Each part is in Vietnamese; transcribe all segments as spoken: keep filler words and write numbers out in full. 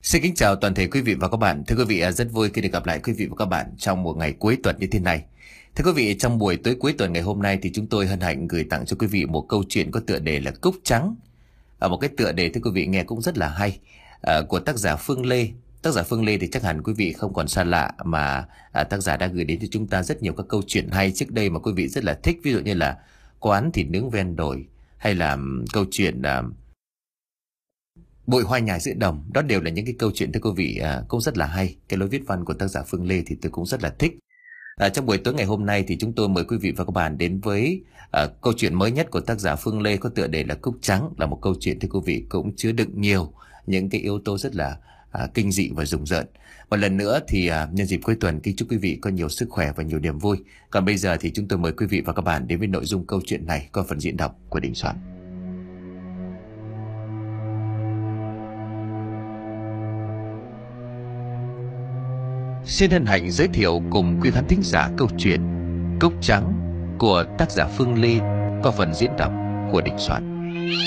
Xin kính chào toàn thể quý vị và các bạn. Thưa quý vị, rất vui khi được gặp lại quý vị và các bạn trong một ngày cuối tuần như thế này. Thưa quý vị, trong buổi tối cuối tuần ngày hôm nay thì chúng tôi hân hạnh gửi tặng cho quý vị một câu chuyện có tựa đề là Cúc Trắng. À, một cái tựa đề thưa quý vị nghe cũng rất là hay, à, của tác giả Phương Lê. Tác giả Phương Lê thì chắc hẳn quý vị không còn xa lạ, mà à, tác giả đã gửi đến cho chúng ta rất nhiều các câu chuyện hay trước đây mà quý vị rất là thích. Ví dụ như là Quán thịt nướng ven đồi, hay là um, câu chuyện uh, Bụi hoa nhài giữa đồng. Đó đều là những cái câu chuyện thưa quý vị à, cũng rất là hay. Cái lối viết văn của tác giả Phương Lê thì tôi cũng rất là thích. À, trong buổi tối ngày hôm nay thì chúng tôi mời quý vị và các bạn đến với à, câu chuyện mới nhất của tác giả Phương Lê có tựa đề là Cúc Trắng. Là một câu chuyện thưa quý vị cũng chứa đựng nhiều những cái yếu tố rất là à, kinh dị và rùng rợn. Một lần nữa thì à, nhân dịp cuối tuần kính chúc quý vị có nhiều sức khỏe và nhiều niềm vui. Còn bây giờ thì chúng tôi mời quý vị và các bạn đến với nội dung câu chuyện này qua phần diễn đọc của Đình Soạn. Xin hân hạnh giới thiệu cùng quý khán thính giả câu chuyện Cúc Trắng của tác giả Phương Lê qua phần diễn đọc của Đình Soạn.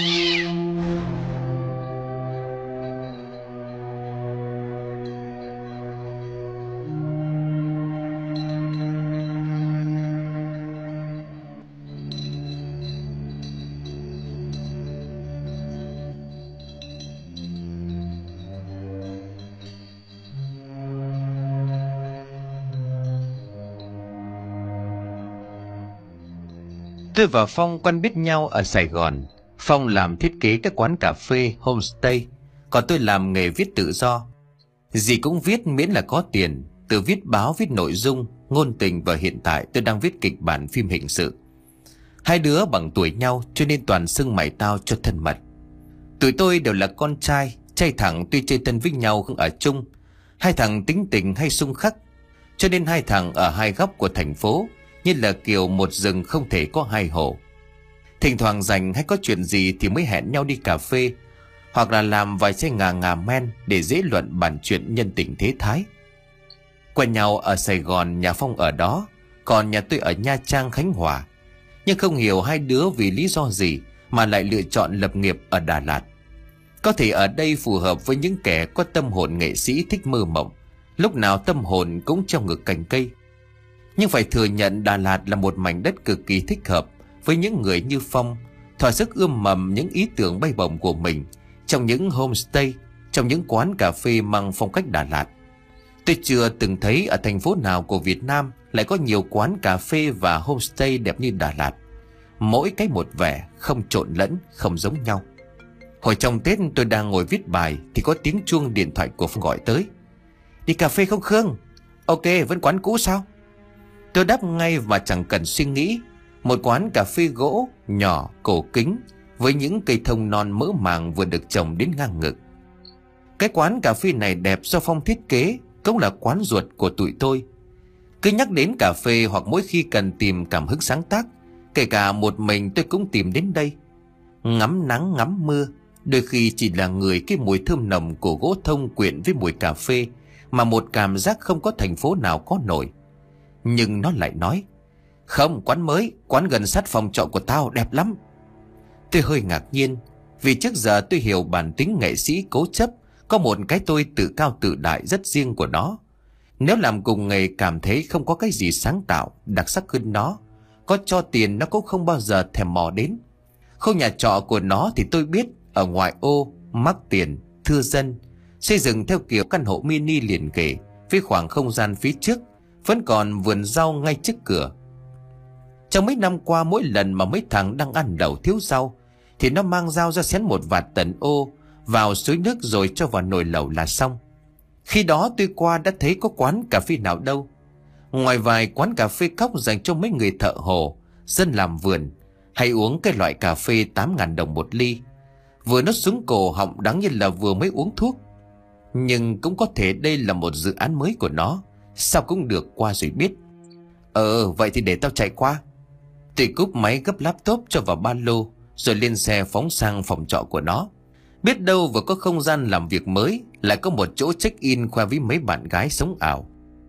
Tôi và Phong quen biết nhau ở Sài Gòn. Phong làm thiết kế các quán cà phê, homestay, còn tôi làm nghề viết tự do. Gì cũng viết miễn là có tiền, từ viết báo, viết nội dung, ngôn tình, và hiện tại tôi đang viết kịch bản phim hình sự. Hai đứa bằng tuổi nhau cho nên toàn xưng mày tao cho thân mật. Tụi tôi đều là con trai, trai thẳng tuy chơi thân với nhau không ở chung. Hai thằng tính tình hay xung khắc, cho nên hai thằng ở hai góc của thành phố, như là kiểu một rừng không thể có hai hổ. Thỉnh thoảng rảnh hay có chuyện gì thì mới hẹn nhau đi cà phê, hoặc là làm vài chai ngà ngà men để dễ luận bàn chuyện nhân tình thế thái. Quen nhau ở Sài Gòn, nhà Phong ở đó, còn nhà tôi ở Nha Trang, Khánh Hòa. Nhưng không hiểu hai đứa vì lý do gì mà lại lựa chọn lập nghiệp ở Đà Lạt. Có thể ở đây phù hợp với những kẻ có tâm hồn nghệ sĩ thích mơ mộng, lúc nào tâm hồn cũng trong ngực cành cây. Nhưng phải thừa nhận Đà Lạt là một mảnh đất cực kỳ thích hợp với những người như Phong, thỏa sức ươm mầm những ý tưởng bay bổng của mình trong những homestay, trong những quán cà phê mang phong cách Đà Lạt. Tôi chưa từng thấy ở thành phố nào của Việt Nam lại có nhiều quán cà phê và homestay đẹp như Đà Lạt. Mỗi cái một vẻ, không trộn lẫn, không giống nhau. Hồi trong Tết tôi đang ngồi viết bài thì có tiếng chuông điện thoại của Phong gọi tới. Đi cà phê không Khương? Ok, vẫn quán cũ sao? Tôi đáp ngay và chẳng cần suy nghĩ. Một quán cà phê gỗ nhỏ, cổ kính, với những cây thông non mỡ màng vừa được trồng đến ngang ngực. Cái quán cà phê này đẹp do Phong thiết kế, cũng là quán ruột của tụi tôi. Cứ nhắc đến cà phê hoặc mỗi khi cần tìm cảm hứng sáng tác, kể cả một mình tôi cũng tìm đến đây. Ngắm nắng ngắm mưa, đôi khi chỉ là người cái mùi thơm nồng của gỗ thông quyện với mùi cà phê mà một cảm giác không có thành phố nào có nổi. Nhưng nó lại nói, không, quán mới, quán gần sát phòng trọ của tao, đẹp lắm. Tôi hơi ngạc nhiên, vì trước giờ tôi hiểu bản tính nghệ sĩ cố chấp, có một cái tôi tự cao tự đại rất riêng của nó. Nếu làm cùng nghề cảm thấy không có cái gì sáng tạo, đặc sắc hơn nó, có cho tiền nó cũng không bao giờ thèm mò đến. Khu nhà trọ của nó thì tôi biết, ở ngoại ô, mắc tiền, thưa dân, xây dựng theo kiểu căn hộ mini liền kề, với khoảng không gian phía trước vẫn còn vườn rau ngay trước cửa. Trong mấy năm qua, mỗi lần mà mấy thằng đang ăn đậu thiếu rau thì nó mang dao ra xén một vạt tần ô vào suối nước rồi cho vào nồi lẩu là xong. Khi đó tôi qua đã thấy có quán cà phê nào đâu, ngoài vài quán cà phê cóc dành cho mấy người thợ hồ, dân làm vườn, hay uống cái loại cà phê tám ngàn đồng một ly, vừa nó xuống cổ họng đáng như là vừa mới uống thuốc. Nhưng cũng có thể đây là một dự án mới của nó, sao cũng được qua rồi biết. Ờ vậy thì để tao chạy qua. Tôi cúp máy gấp laptop cho vào ba lô, rồi lên xe phóng sang phòng trọ của nó. Biết đâu vừa có không gian làm việc mới, lại có một chỗ check-in khoe với mấy bạn gái sống ảo.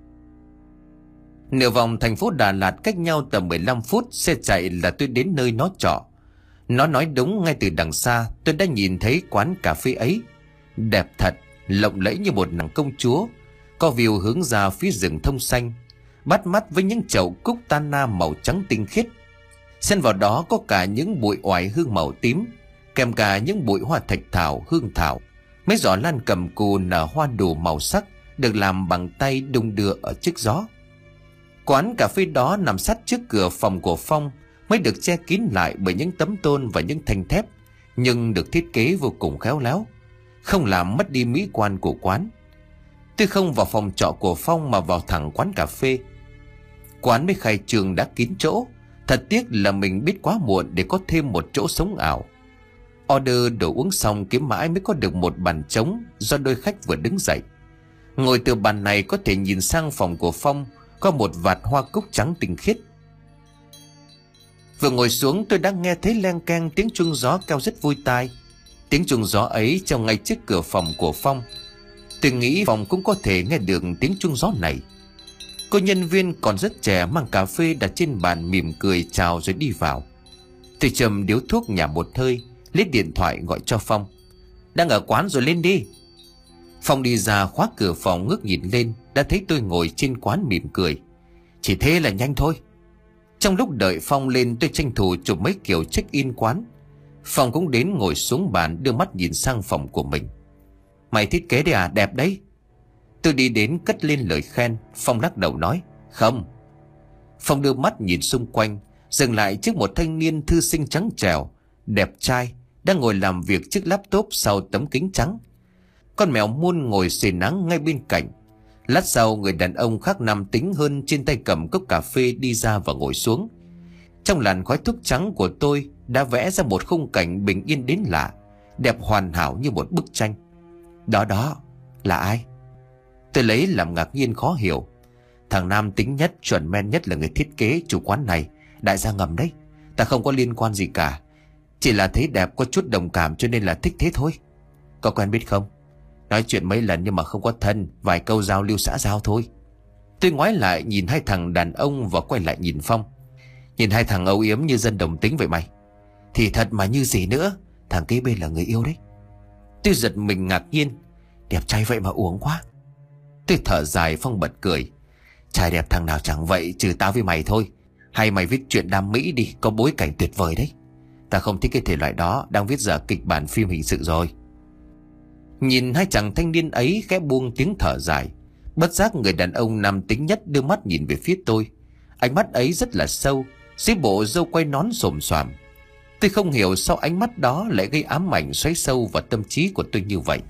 Nửa vòng thành phố Đà Lạt cách nhau tầm mười lăm phút xe chạy là tôi đến nơi nó trọ. Nó nói đúng, ngay từ đằng xa tôi đã nhìn thấy quán cà phê ấy. Đẹp thật, lộng lẫy như một nàng công chúa, có view hướng ra phía rừng thông xanh, bắt mắt với những chậu cúc tana màu trắng tinh khiết. Xen vào đó có cả những bụi oải hương màu tím, kèm cả những bụi hoa thạch thảo, hương thảo. Mấy giỏ lan cầm cù nở hoa đủ màu sắc, được làm bằng tay đung đưa ở trước gió. Quán cà phê đó nằm sát trước cửa phòng của Phong, mới được che kín lại bởi những tấm tôn và những thanh thép, nhưng được thiết kế vô cùng khéo léo, không làm mất đi mỹ quan của quán. Tôi không vào phòng trọ của Phong mà vào thẳng quán cà phê. Quán mới khai trương đã kín chỗ, thật tiếc là mình biết quá muộn để có thêm một chỗ sống ảo. Order đồ uống xong kiếm mãi mới có được một bàn trống do đôi khách vừa đứng dậy. Ngồi từ bàn này có thể nhìn sang phòng của Phong, có một vạt hoa cúc trắng tinh khiết. Vừa ngồi xuống tôi đã nghe thấy leng keng tiếng chuông gió kêu rất vui tai. Tiếng chuông gió ấy treo ngay trước cửa phòng của Phong. Tôi nghĩ Phong cũng có thể nghe được tiếng chuông gió này. Cô nhân viên còn rất trẻ mang cà phê đặt trên bàn mỉm cười chào rồi đi vào. Tôi châm điếu thuốc nhả một hơi, lấy điện thoại gọi cho Phong. Đang ở quán rồi, lên đi. Phong đi ra khóa cửa phòng, ngước nhìn lên, đã thấy tôi ngồi trên quán mỉm cười. Chỉ thế là nhanh thôi. Trong lúc đợi Phong lên, tôi tranh thủ chụp mấy kiểu check-in quán. Phong cũng đến ngồi xuống bàn, đưa mắt nhìn sang phòng của mình. Mày thiết kế đấy à? Đẹp đấy. Tôi đi đến cất lên lời khen. Phong lắc đầu nói không. Phong đưa mắt nhìn xung quanh, dừng lại trước một thanh niên thư sinh trắng trẻo, đẹp trai, đang ngồi làm việc trước laptop sau tấm kính trắng. Con mèo muôn ngồi xề nắng ngay bên cạnh. Lát sau, người đàn ông khác nam tính hơn trên tay cầm cốc cà phê đi ra và ngồi xuống. Trong làn khói thuốc trắng của tôi đã vẽ ra một khung cảnh bình yên đến lạ, đẹp hoàn hảo như một bức tranh. Đó đó là ai? Tôi lấy làm ngạc nhiên khó hiểu. Thằng nam tính nhất, chuẩn men nhất là người thiết kế chủ quán này, đại gia ngầm đấy. Ta không có liên quan gì cả, chỉ là thấy đẹp có chút đồng cảm cho nên là thích thế thôi. Có quen biết không? Nói chuyện mấy lần nhưng mà không có thân, vài câu giao lưu xã giao thôi. Tôi ngoái lại nhìn hai thằng đàn ông và quay lại nhìn Phong. Nhìn hai thằng âu yếm như dân đồng tính vậy mày. Thì thật mà như gì nữa, thằng kế bên là người yêu đấy. Tôi giật mình ngạc nhiên. Đẹp trai vậy mà uống quá. Tôi thở dài. Phong bật cười. Trai đẹp thằng nào chẳng vậy, trừ tao với mày thôi. Hay mày viết chuyện Nam Mỹ đi, có bối cảnh tuyệt vời đấy. Ta không thích cái thể loại đó, đang viết dở kịch bản phim hình sự rồi. Nhìn hai chàng thanh niên ấy khẽ buông tiếng thở dài, bất giác người đàn ông nam tính nhất đưa mắt nhìn về phía tôi. Ánh mắt ấy rất là sâu, dưới bộ râu quay nón xồm xoàm. Tôi không hiểu sao ánh mắt đó lại gây ám ảnh xoáy sâu vào tâm trí của tôi như vậy.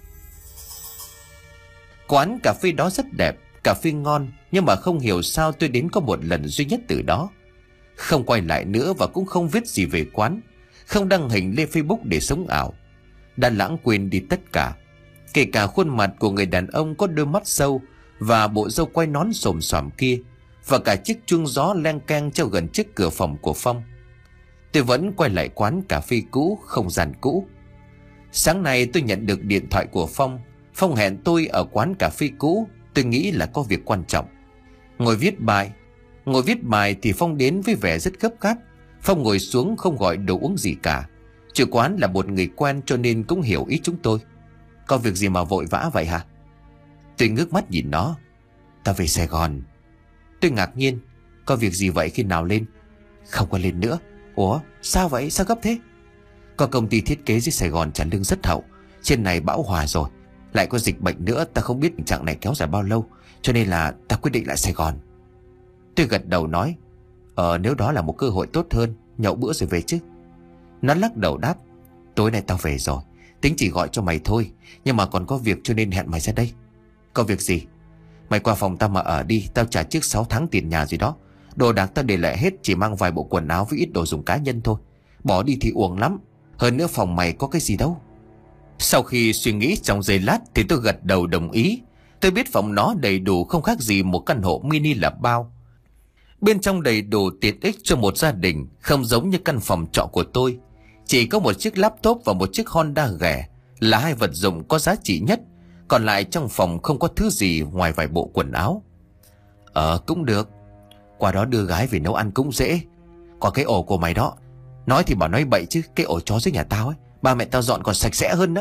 Quán cà phê đó rất đẹp, cà phê ngon, nhưng mà không hiểu sao tôi đến có một lần duy nhất từ đó. Không quay lại nữa và cũng không viết gì về quán, không đăng hình lên Facebook để sống ảo. Đã lãng quên đi tất cả, kể cả khuôn mặt của người đàn ông có đôi mắt sâu và bộ râu quay nón xồm xoàm kia, và cả chiếc chuông gió leng keng treo gần trước cửa phòng của Phong. Tôi vẫn quay lại quán cà phê cũ, không gian cũ. Sáng nay tôi nhận được điện thoại của Phong. Phong hẹn tôi ở quán cà phê cũ. Tôi nghĩ là có việc quan trọng. Ngồi viết bài Ngồi viết bài thì Phong đến với vẻ rất gấp gáp. Phong ngồi xuống không gọi đồ uống gì cả. Chủ quán là một người quen cho nên cũng hiểu ý chúng tôi. Có việc gì mà vội vã vậy hả? Tôi ngước mắt nhìn nó. Ta về Sài Gòn. Tôi ngạc nhiên. Có việc gì vậy, khi nào lên? Không có lên nữa. Ủa sao vậy, sao gấp thế? Có công ty thiết kế dưới Sài Gòn trả lương rất hậu. Trên này bão hòa rồi, lại có dịch bệnh nữa, ta không biết tình trạng này kéo dài bao lâu, cho nên là ta quyết định lại Sài Gòn. Tôi gật đầu nói. Ờ nếu đó là một cơ hội tốt hơn, nhậu bữa rồi về chứ. Nó lắc đầu đáp. Tối nay tao về rồi, tính chỉ gọi cho mày thôi, nhưng mà còn có việc cho nên hẹn mày ra đây. Có việc gì? Mày qua phòng tao mà ở đi, tao trả trước sáu tháng tiền nhà gì đó. Đồ đạc tao để lại hết, chỉ mang vài bộ quần áo với ít đồ dùng cá nhân thôi. Bỏ đi thì uổng lắm. Hơn nữa phòng mày có cái gì đâu. Sau khi suy nghĩ trong giây lát thì tôi gật đầu đồng ý. Tôi biết phòng nó đầy đủ, không khác gì một căn hộ mini là bao. Bên trong đầy đủ tiện ích cho một gia đình, không giống như căn phòng trọ của tôi. Chỉ có một chiếc laptop và một chiếc Honda ghẻ là hai vật dụng có giá trị nhất. Còn lại trong phòng không có thứ gì ngoài vài bộ quần áo. Ờ cũng được. Qua đó đưa gái về nấu ăn cũng dễ. Còn cái ổ của mày đó, nói thì bảo nói bậy chứ, cái ổ chó dưới nhà tao ấy, ba mẹ tao dọn còn sạch sẽ hơn đó.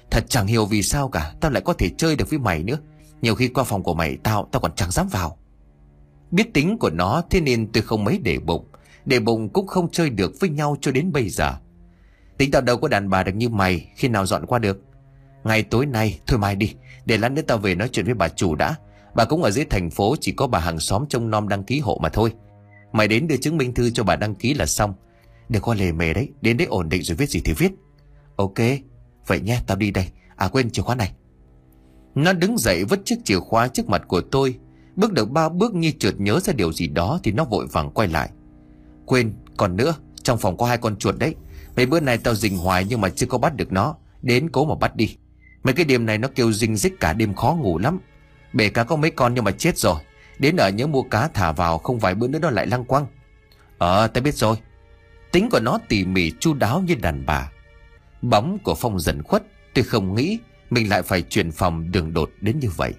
Thật chẳng hiểu vì sao cả, tao lại có thể chơi được với mày nữa. Nhiều khi qua phòng của mày tao tao còn chẳng dám vào. Biết tính của nó, thế nên tôi không mấy để bụng. Để bụng cũng không chơi được với nhau cho đến bây giờ. Tính tao đâu có đàn bà được như mày, khi nào dọn qua được. Ngày tối nay thôi mai đi, để lát nữa tao về nói chuyện với bà chủ đã. Bà cũng ở dưới thành phố, chỉ có bà hàng xóm trông nom đăng ký hộ mà thôi. Mày đến đưa chứng minh thư cho bà đăng ký là xong. Đừng có lề mề đấy, đến đấy ổn định rồi viết gì thì viết. Ok, vậy nhé, tao đi đây. À quên, chìa khóa này. Nó đứng dậy vứt chiếc chìa khóa trước mặt của tôi. Bước được ba bước như chợt nhớ ra điều gì đó thì nó vội vàng quay lại. Quên, còn nữa, trong phòng có hai con chuột đấy. Mấy bữa nay tao rình hoài nhưng mà chưa có bắt được nó. Đến cố mà bắt đi. Mấy cái đêm này nó kêu rinh rích cả đêm khó ngủ lắm. Bể cá có mấy con nhưng mà chết rồi. Đến ở nhớ mua cá thả vào, không vài bữa nữa nó lại lăng quăng. Ờ, tao biết rồi. Tính của nó tỉ mỉ chu đáo như đàn bà. Bóng của Phong dần khuất. Tôi không nghĩ mình lại phải chuyển phòng đường đột đến như vậy.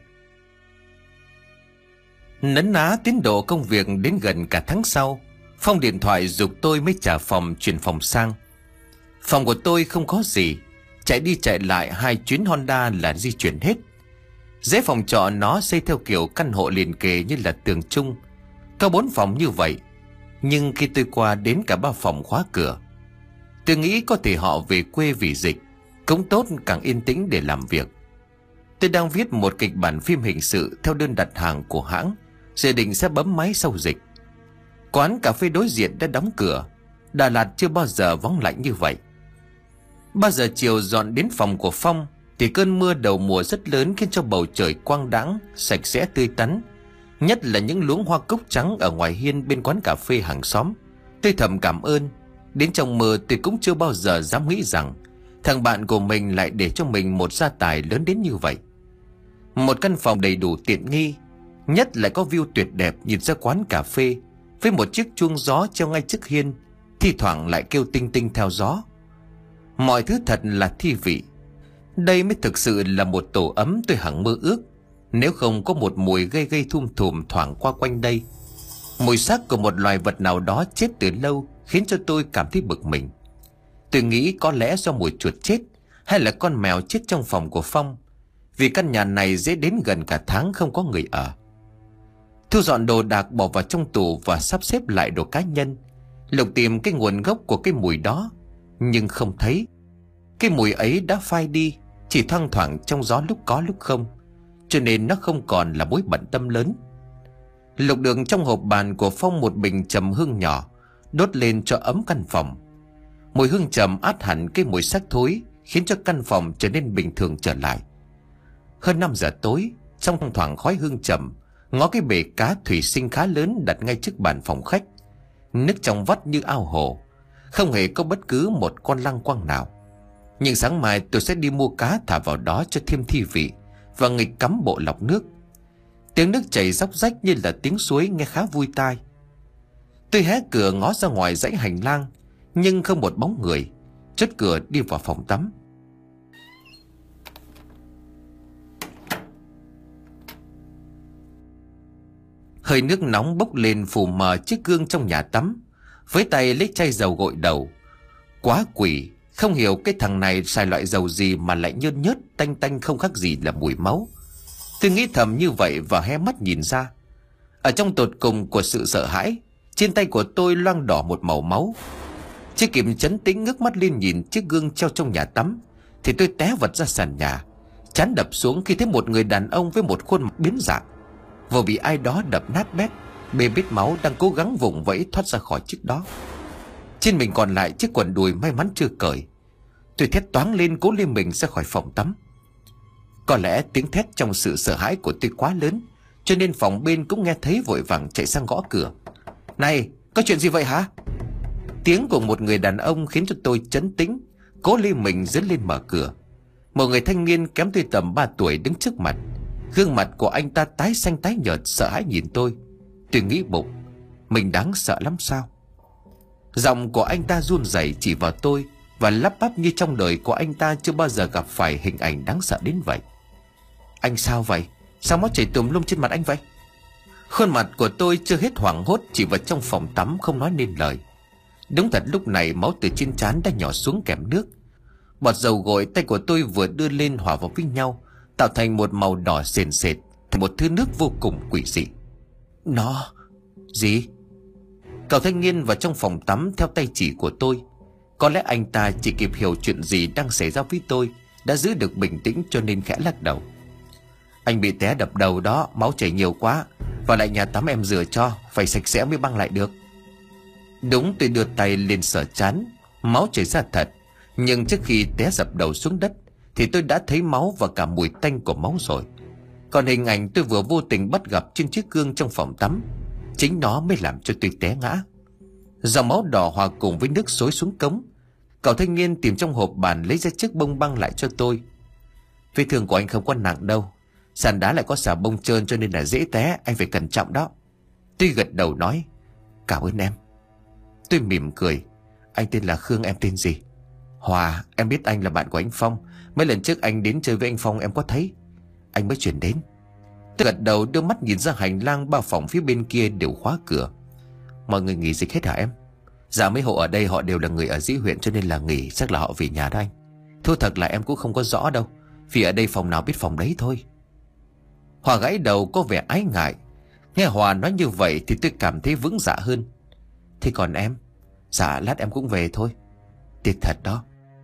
Nấn ná tiến độ công việc đến gần cả tháng sau, Phong điện thoại giục tôi mới trả phòng chuyển phòng sang. Phòng của tôi không có gì, chạy đi chạy lại hai chuyến Honda là di chuyển hết. Dãy phòng trọ nó xây theo kiểu căn hộ liền kề như là tường chung, có bốn phòng như vậy. Nhưng khi tôi qua đến cả ba phòng khóa cửa. Tôi nghĩ có thể họ về quê vì dịch, cũng tốt càng yên tĩnh để làm việc. Tôi đang viết một kịch bản phim hình sự theo đơn đặt hàng của hãng, dự định sẽ bấm máy sau dịch. Quán cà phê đối diện đã đóng cửa. Đà Lạt chưa bao giờ vắng lạnh như vậy. Ba giờ chiều dọn đến phòng của Phong thì cơn mưa đầu mùa rất lớn khiến cho bầu trời quang đãng, sạch sẽ tươi tắn. Nhất là những luống hoa cúc trắng ở ngoài hiên bên quán cà phê hàng xóm. Tôi thầm cảm ơn. Đến trong mơ tôi cũng chưa bao giờ dám nghĩ rằng thằng bạn của mình lại để cho mình một gia tài lớn đến như vậy. Một căn phòng đầy đủ tiện nghi, nhất lại có view tuyệt đẹp nhìn ra quán cà phê, với một chiếc chuông gió treo ngay trước hiên, thi thoảng lại kêu tinh tinh theo gió. Mọi thứ thật là thi vị. Đây mới thực sự là một tổ ấm tôi hằng mơ ước. Nếu không có một mùi gây gây thum thùm thoảng qua quanh đây, mùi xác của một loài vật nào đó chết từ lâu, khiến cho tôi cảm thấy bực mình. Tôi nghĩ có lẽ do mùi chuột chết, hay là con mèo chết trong phòng của Phong, vì căn nhà này dễ đến gần cả tháng không có người ở. Thu dọn đồ đạc bỏ vào trong tủ và sắp xếp lại đồ cá nhân, lục tìm cái nguồn gốc của cái mùi đó, nhưng không thấy. Cái mùi ấy đã phai đi, chỉ thoang thoảng trong gió lúc có lúc không, cho nên nó không còn là mối bận tâm lớn. Lục được trong hộp bàn của Phong một bình trầm hương nhỏ, đốt lên cho ấm căn phòng. Mùi hương trầm át hẳn cái mùi xác thối, khiến cho căn phòng trở nên bình thường trở lại. Hơn năm giờ tối, trong thoảng khói hương trầm, ngó cái bể cá thủy sinh khá lớn đặt ngay trước bàn phòng khách. Nước trong vắt như ao hồ, không hề có bất cứ một con lăng quăng nào. Nhưng sáng mai tôi sẽ đi mua cá thả vào đó cho thêm thi vị, và nghịch cắm bộ lọc nước. Tiếng nước chảy róc rách như là tiếng suối nghe khá vui tai. Tôi hé cửa ngó ra ngoài dãy hành lang, nhưng không một bóng người. Chốt cửa đi vào phòng tắm. Hơi nước nóng bốc lên phủ mờ chiếc gương trong nhà tắm, với tay lấy chai dầu gội đầu. Quá quỷ, không hiểu cái thằng này xài loại dầu gì mà lại nhơn nhớt tanh tanh, không khác gì là mùi máu. Tôi nghĩ thầm như vậy và hé mắt nhìn ra. Ở trong tột cùng của sự sợ hãi, trên tay của tôi loang đỏ một màu máu. Chưa kịp trấn tĩnh ngước mắt lên nhìn chiếc gương treo trong nhà tắm, thì tôi té vật ra sàn nhà, trán đập xuống khi thấy một người đàn ông với một khuôn mặt biến dạng, vừa bị ai đó đập nát bét, bê bết máu, đang cố gắng vùng vẫy thoát ra khỏi chiếc đó. Trên mình còn lại chiếc quần đùi may mắn chưa cởi. Tôi thét toáng lên cố lê mình ra khỏi phòng tắm. Có lẽ tiếng thét trong sự sợ hãi của tôi quá lớn, cho nên phòng bên cũng nghe thấy, vội vàng chạy sang gõ cửa. Này, có chuyện gì vậy hả? Tiếng của một người đàn ông khiến cho tôi trấn tĩnh, cố lê mình dấn lên mở cửa. Một người thanh niên kém tôi tầm ba tuổi đứng trước mặt. Gương mặt của anh ta tái xanh tái nhợt, sợ hãi nhìn tôi. Tôi nghĩ bụng, mình đáng sợ lắm sao? Giọng của anh ta run rẩy chỉ vào tôi và lắp bắp như trong đời của anh ta chưa bao giờ gặp phải hình ảnh đáng sợ đến vậy. Anh sao vậy? Sao máu chảy tùm lum trên mặt anh vậy? Khuôn mặt của tôi chưa hết hoảng hốt, chỉ vào trong phòng tắm không nói nên lời. Đúng thật lúc này máu từ trên trán đã nhỏ xuống kèm nước. Bọt dầu gội tay của tôi vừa đưa lên hòa vào với nhau, tạo thành một màu đỏ sền sệt, thành một thứ nước vô cùng quỷ dị. Nó... Gì? Cậu thanh niên vào trong phòng tắm theo tay chỉ của tôi. Có lẽ anh ta chỉ kịp hiểu chuyện gì đang xảy ra với tôi, đã giữ được bình tĩnh cho nên khẽ lắc đầu. Anh bị té đập đầu đó, máu chảy nhiều quá. Vào lại nhà tắm em rửa cho, phải sạch sẽ mới băng lại được. Đúng, tôi đưa tay lên sờ trán, máu chảy ra thật. Nhưng trước khi té dập đầu xuống đất thì tôi đã thấy máu và cả mùi tanh của máu rồi. Còn hình ảnh tôi vừa vô tình bắt gặp trên chiếc gương trong phòng tắm, chính nó mới làm cho tôi té ngã. Dòng máu đỏ hòa cùng với nước xối xuống cống. Cậu thanh niên tìm trong hộp bàn lấy ra chiếc bông băng lại cho tôi. Vết thương của anh không có nặng đâu, sàn đá lại có xà bông trơn cho nên là dễ té, anh phải cẩn trọng đó. Tôi gật đầu nói cảm ơn em. Tôi mỉm cười. Anh tên là Khương, em tên gì? Hòa, em biết anh là bạn của anh Phong. Mấy lần trước anh đến chơi với anh Phong em có thấy. Anh mới chuyển đến. Tôi gật đầu đưa mắt nhìn ra hành lang ba phòng phía bên kia đều khóa cửa. Mọi người nghỉ dịch hết hả em? Dạ mấy hộ ở đây họ đều là người ở Dĩ huyện cho nên là nghỉ, chắc là họ về nhà đó anh. Thú thật là em cũng không có rõ đâu, vì ở đây phòng nào biết phòng đấy thôi. Hòa gãi đầu có vẻ ái ngại. Nghe Hòa nói như vậy thì tôi cảm thấy vững dạ hơn. Thế còn em? Dạ lát em cũng về thôi. Tiếc thật đó.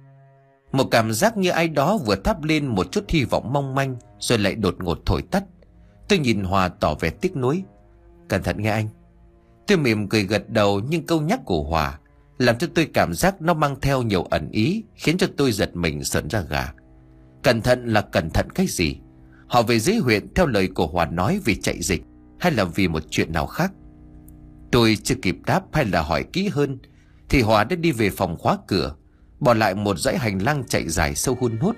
Một cảm giác như ai đó vừa thắp lên một chút hy vọng mong manh rồi lại đột ngột thổi tắt. Tôi nhìn Hòa tỏ vẻ tiếc nuối. Cẩn thận nghe anh. Tôi mỉm cười gật đầu, nhưng câu nhắc của Hòa làm cho tôi cảm giác nó mang theo nhiều ẩn ý, khiến cho tôi giật mình sởn ra gà. Cẩn thận là cẩn thận cái gì? Họ về dưới huyện theo lời của Hòa nói vì chạy dịch, hay là vì một chuyện nào khác? Tôi chưa kịp đáp hay là hỏi kỹ hơn thì Hòa đã đi về phòng khóa cửa, bỏ lại một dãy hành lang chạy dài sâu hun hút.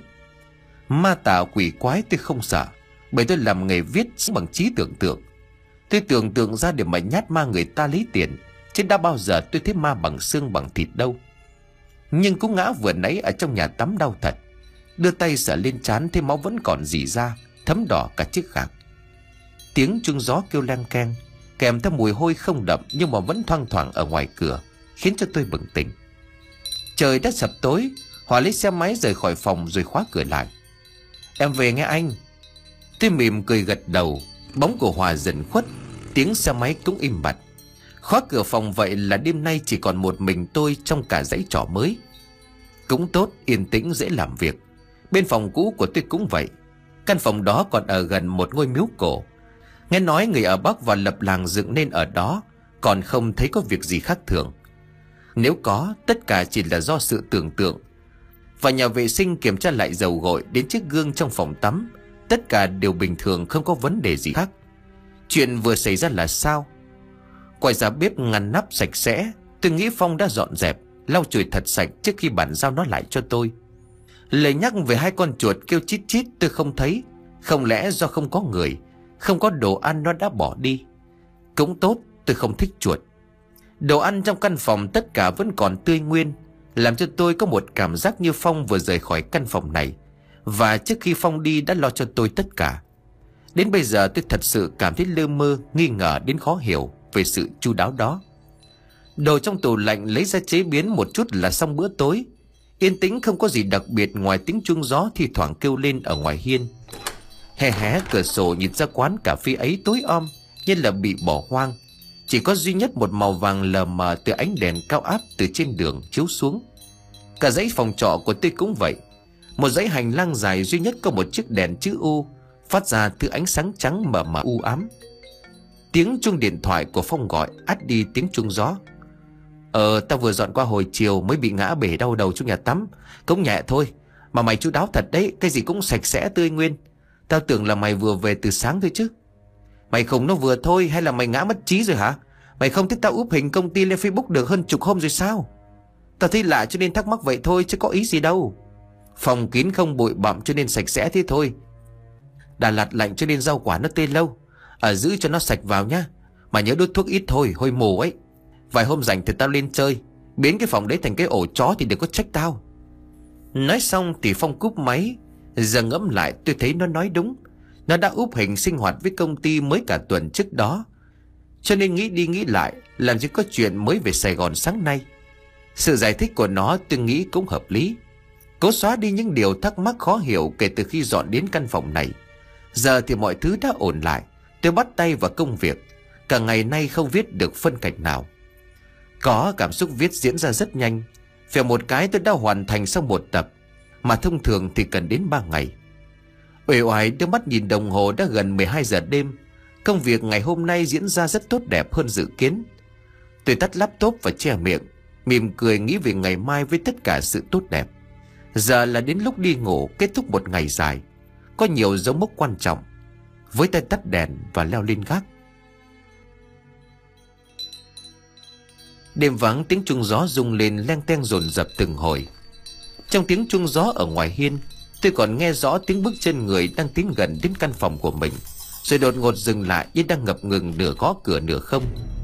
Ma tà quỷ quái tôi không sợ, bởi tôi làm nghề viết bằng trí tưởng tượng. Tôi tưởng tượng ra để mà nhát ma người ta lấy tiền, chứ đã bao giờ tôi thấy ma bằng xương bằng thịt đâu. Nhưng cú ngã vừa nãy ở trong nhà tắm đau thật. Đưa tay sờ lên trán thấy máu vẫn còn rỉ ra, thấm đỏ cả chiếc gạc. Tiếng chuông gió kêu leng keng, kèm theo mùi hôi không đậm nhưng mà vẫn thoang thoảng ở ngoài cửa, khiến cho tôi bừng tỉnh. Trời đã sập tối. Hòa lấy xe máy rời khỏi phòng rồi khóa cửa lại. Em về nghe anh. Tôi mỉm cười gật đầu. Bóng của Hòa dần khuất, tiếng xe máy cũng im bặt. Khóa cửa phòng vậy là đêm nay chỉ còn một mình tôi trong cả dãy trọ mới. Cũng tốt, yên tĩnh dễ làm việc. Bên phòng cũ của tôi cũng vậy. Căn phòng đó còn ở gần một ngôi miếu cổ. Nghe nói người ở Bắc và lập làng dựng nên ở đó, còn không thấy có việc gì khác thường. Nếu có, tất cả chỉ là do sự tưởng tượng. Và nhà vệ sinh kiểm tra lại dầu gội đến chiếc gương trong phòng tắm, tất cả đều bình thường, không có vấn đề gì khác. Chuyện vừa xảy ra là sao? Quay ra bếp ngăn nắp sạch sẽ. Tôi nghĩ Phong đã dọn dẹp, lau chùi thật sạch trước khi bàn giao nó lại cho tôi. Lời nhắc về hai con chuột kêu chít chít tôi không thấy. Không lẽ do không có người, không có đồ ăn nó đã bỏ đi? Cũng tốt, tôi không thích chuột. Đồ ăn trong căn phòng tất cả vẫn còn tươi nguyên, làm cho tôi có một cảm giác như Phong vừa rời khỏi căn phòng này, và trước khi Phong đi đã lo cho tôi tất cả. Đến bây giờ tôi thật sự cảm thấy lơ mơ, nghi ngờ đến khó hiểu về sự chu đáo đó. Đồ trong tủ lạnh lấy ra chế biến một chút là xong bữa tối. Yên tĩnh không có gì đặc biệt ngoài tiếng chuông gió thi thoảng kêu lên ở ngoài hiên. Hé hé cửa sổ nhìn ra quán cà phê ấy tối om như là bị bỏ hoang. Chỉ có duy nhất một màu vàng lờ mờ từ ánh đèn cao áp từ trên đường chiếu xuống. Cả dãy phòng trọ của tôi cũng vậy. Một dãy hành lang dài duy nhất có một chiếc đèn chữ U phát ra thứ ánh sáng trắng mờ mờ u ám. Tiếng chuông điện thoại của Phong gọi át đi tiếng chuông gió. Ờ tao vừa dọn qua hồi chiều mới bị ngã bể đau đầu trong nhà tắm. Cũng nhẹ thôi, mà mày chu đáo thật đấy, cái gì cũng sạch sẽ tươi nguyên. Tao tưởng là mày vừa về từ sáng thôi chứ. Mày không nó vừa thôi hay là mày ngã mất trí rồi hả? Mày không thích tao úp hình công ty lên Facebook được hơn chục hôm rồi sao? Tao thấy lạ cho nên thắc mắc vậy thôi chứ có ý gì đâu. Phòng kín không bụi bặm cho nên sạch sẽ thế thôi. Đà Lạt lạnh cho nên rau quả nó tươi lâu. Ở giữ cho nó sạch vào nhá. Mà nhớ đốt thuốc ít thôi, hôi mù ấy. Vài hôm rảnh thì tao lên chơi, biến cái phòng đấy thành cái ổ chó thì đừng có trách tao. Nói xong thì Phong cúp máy. Giờ ngẫm lại tôi thấy nó nói đúng. Nó đã úp hình sinh hoạt với công ty mới cả tuần trước đó, cho nên nghĩ đi nghĩ lại làm gì có chuyện mới về Sài Gòn sáng nay. Sự giải thích của nó tôi nghĩ cũng hợp lý. cố xóa đi những điều thắc mắc khó hiểu kể từ khi dọn đến căn phòng này. Giờ thì mọi thứ đã ổn lại. Tôi bắt tay vào công việc. Cả ngày nay không viết được phân cảnh nào. Có cảm xúc viết diễn ra rất nhanh. Phải một cái tôi đã hoàn thành xong một tập, mà thông thường thì cần đến ba ngày. Uể oải đưa mắt nhìn đồng hồ, đã gần mười hai giờ đêm. Công việc ngày hôm nay diễn ra rất tốt đẹp hơn dự kiến. Tôi tắt laptop và che miệng, mỉm cười nghĩ về ngày mai với tất cả sự tốt đẹp. Giờ là đến lúc đi ngủ, kết thúc một ngày dài, có nhiều dấu mốc quan trọng. Với tay tắt đèn và leo lên gác. Đêm vắng, tiếng chuông gió rung lên leng teng dồn dập từng hồi. Trong tiếng chuông gió ở ngoài hiên, tôi còn nghe rõ tiếng bước chân người đang tiến gần đến căn phòng của mình, rồi đột ngột dừng lại như đang ngập ngừng nửa gõ cửa nửa không.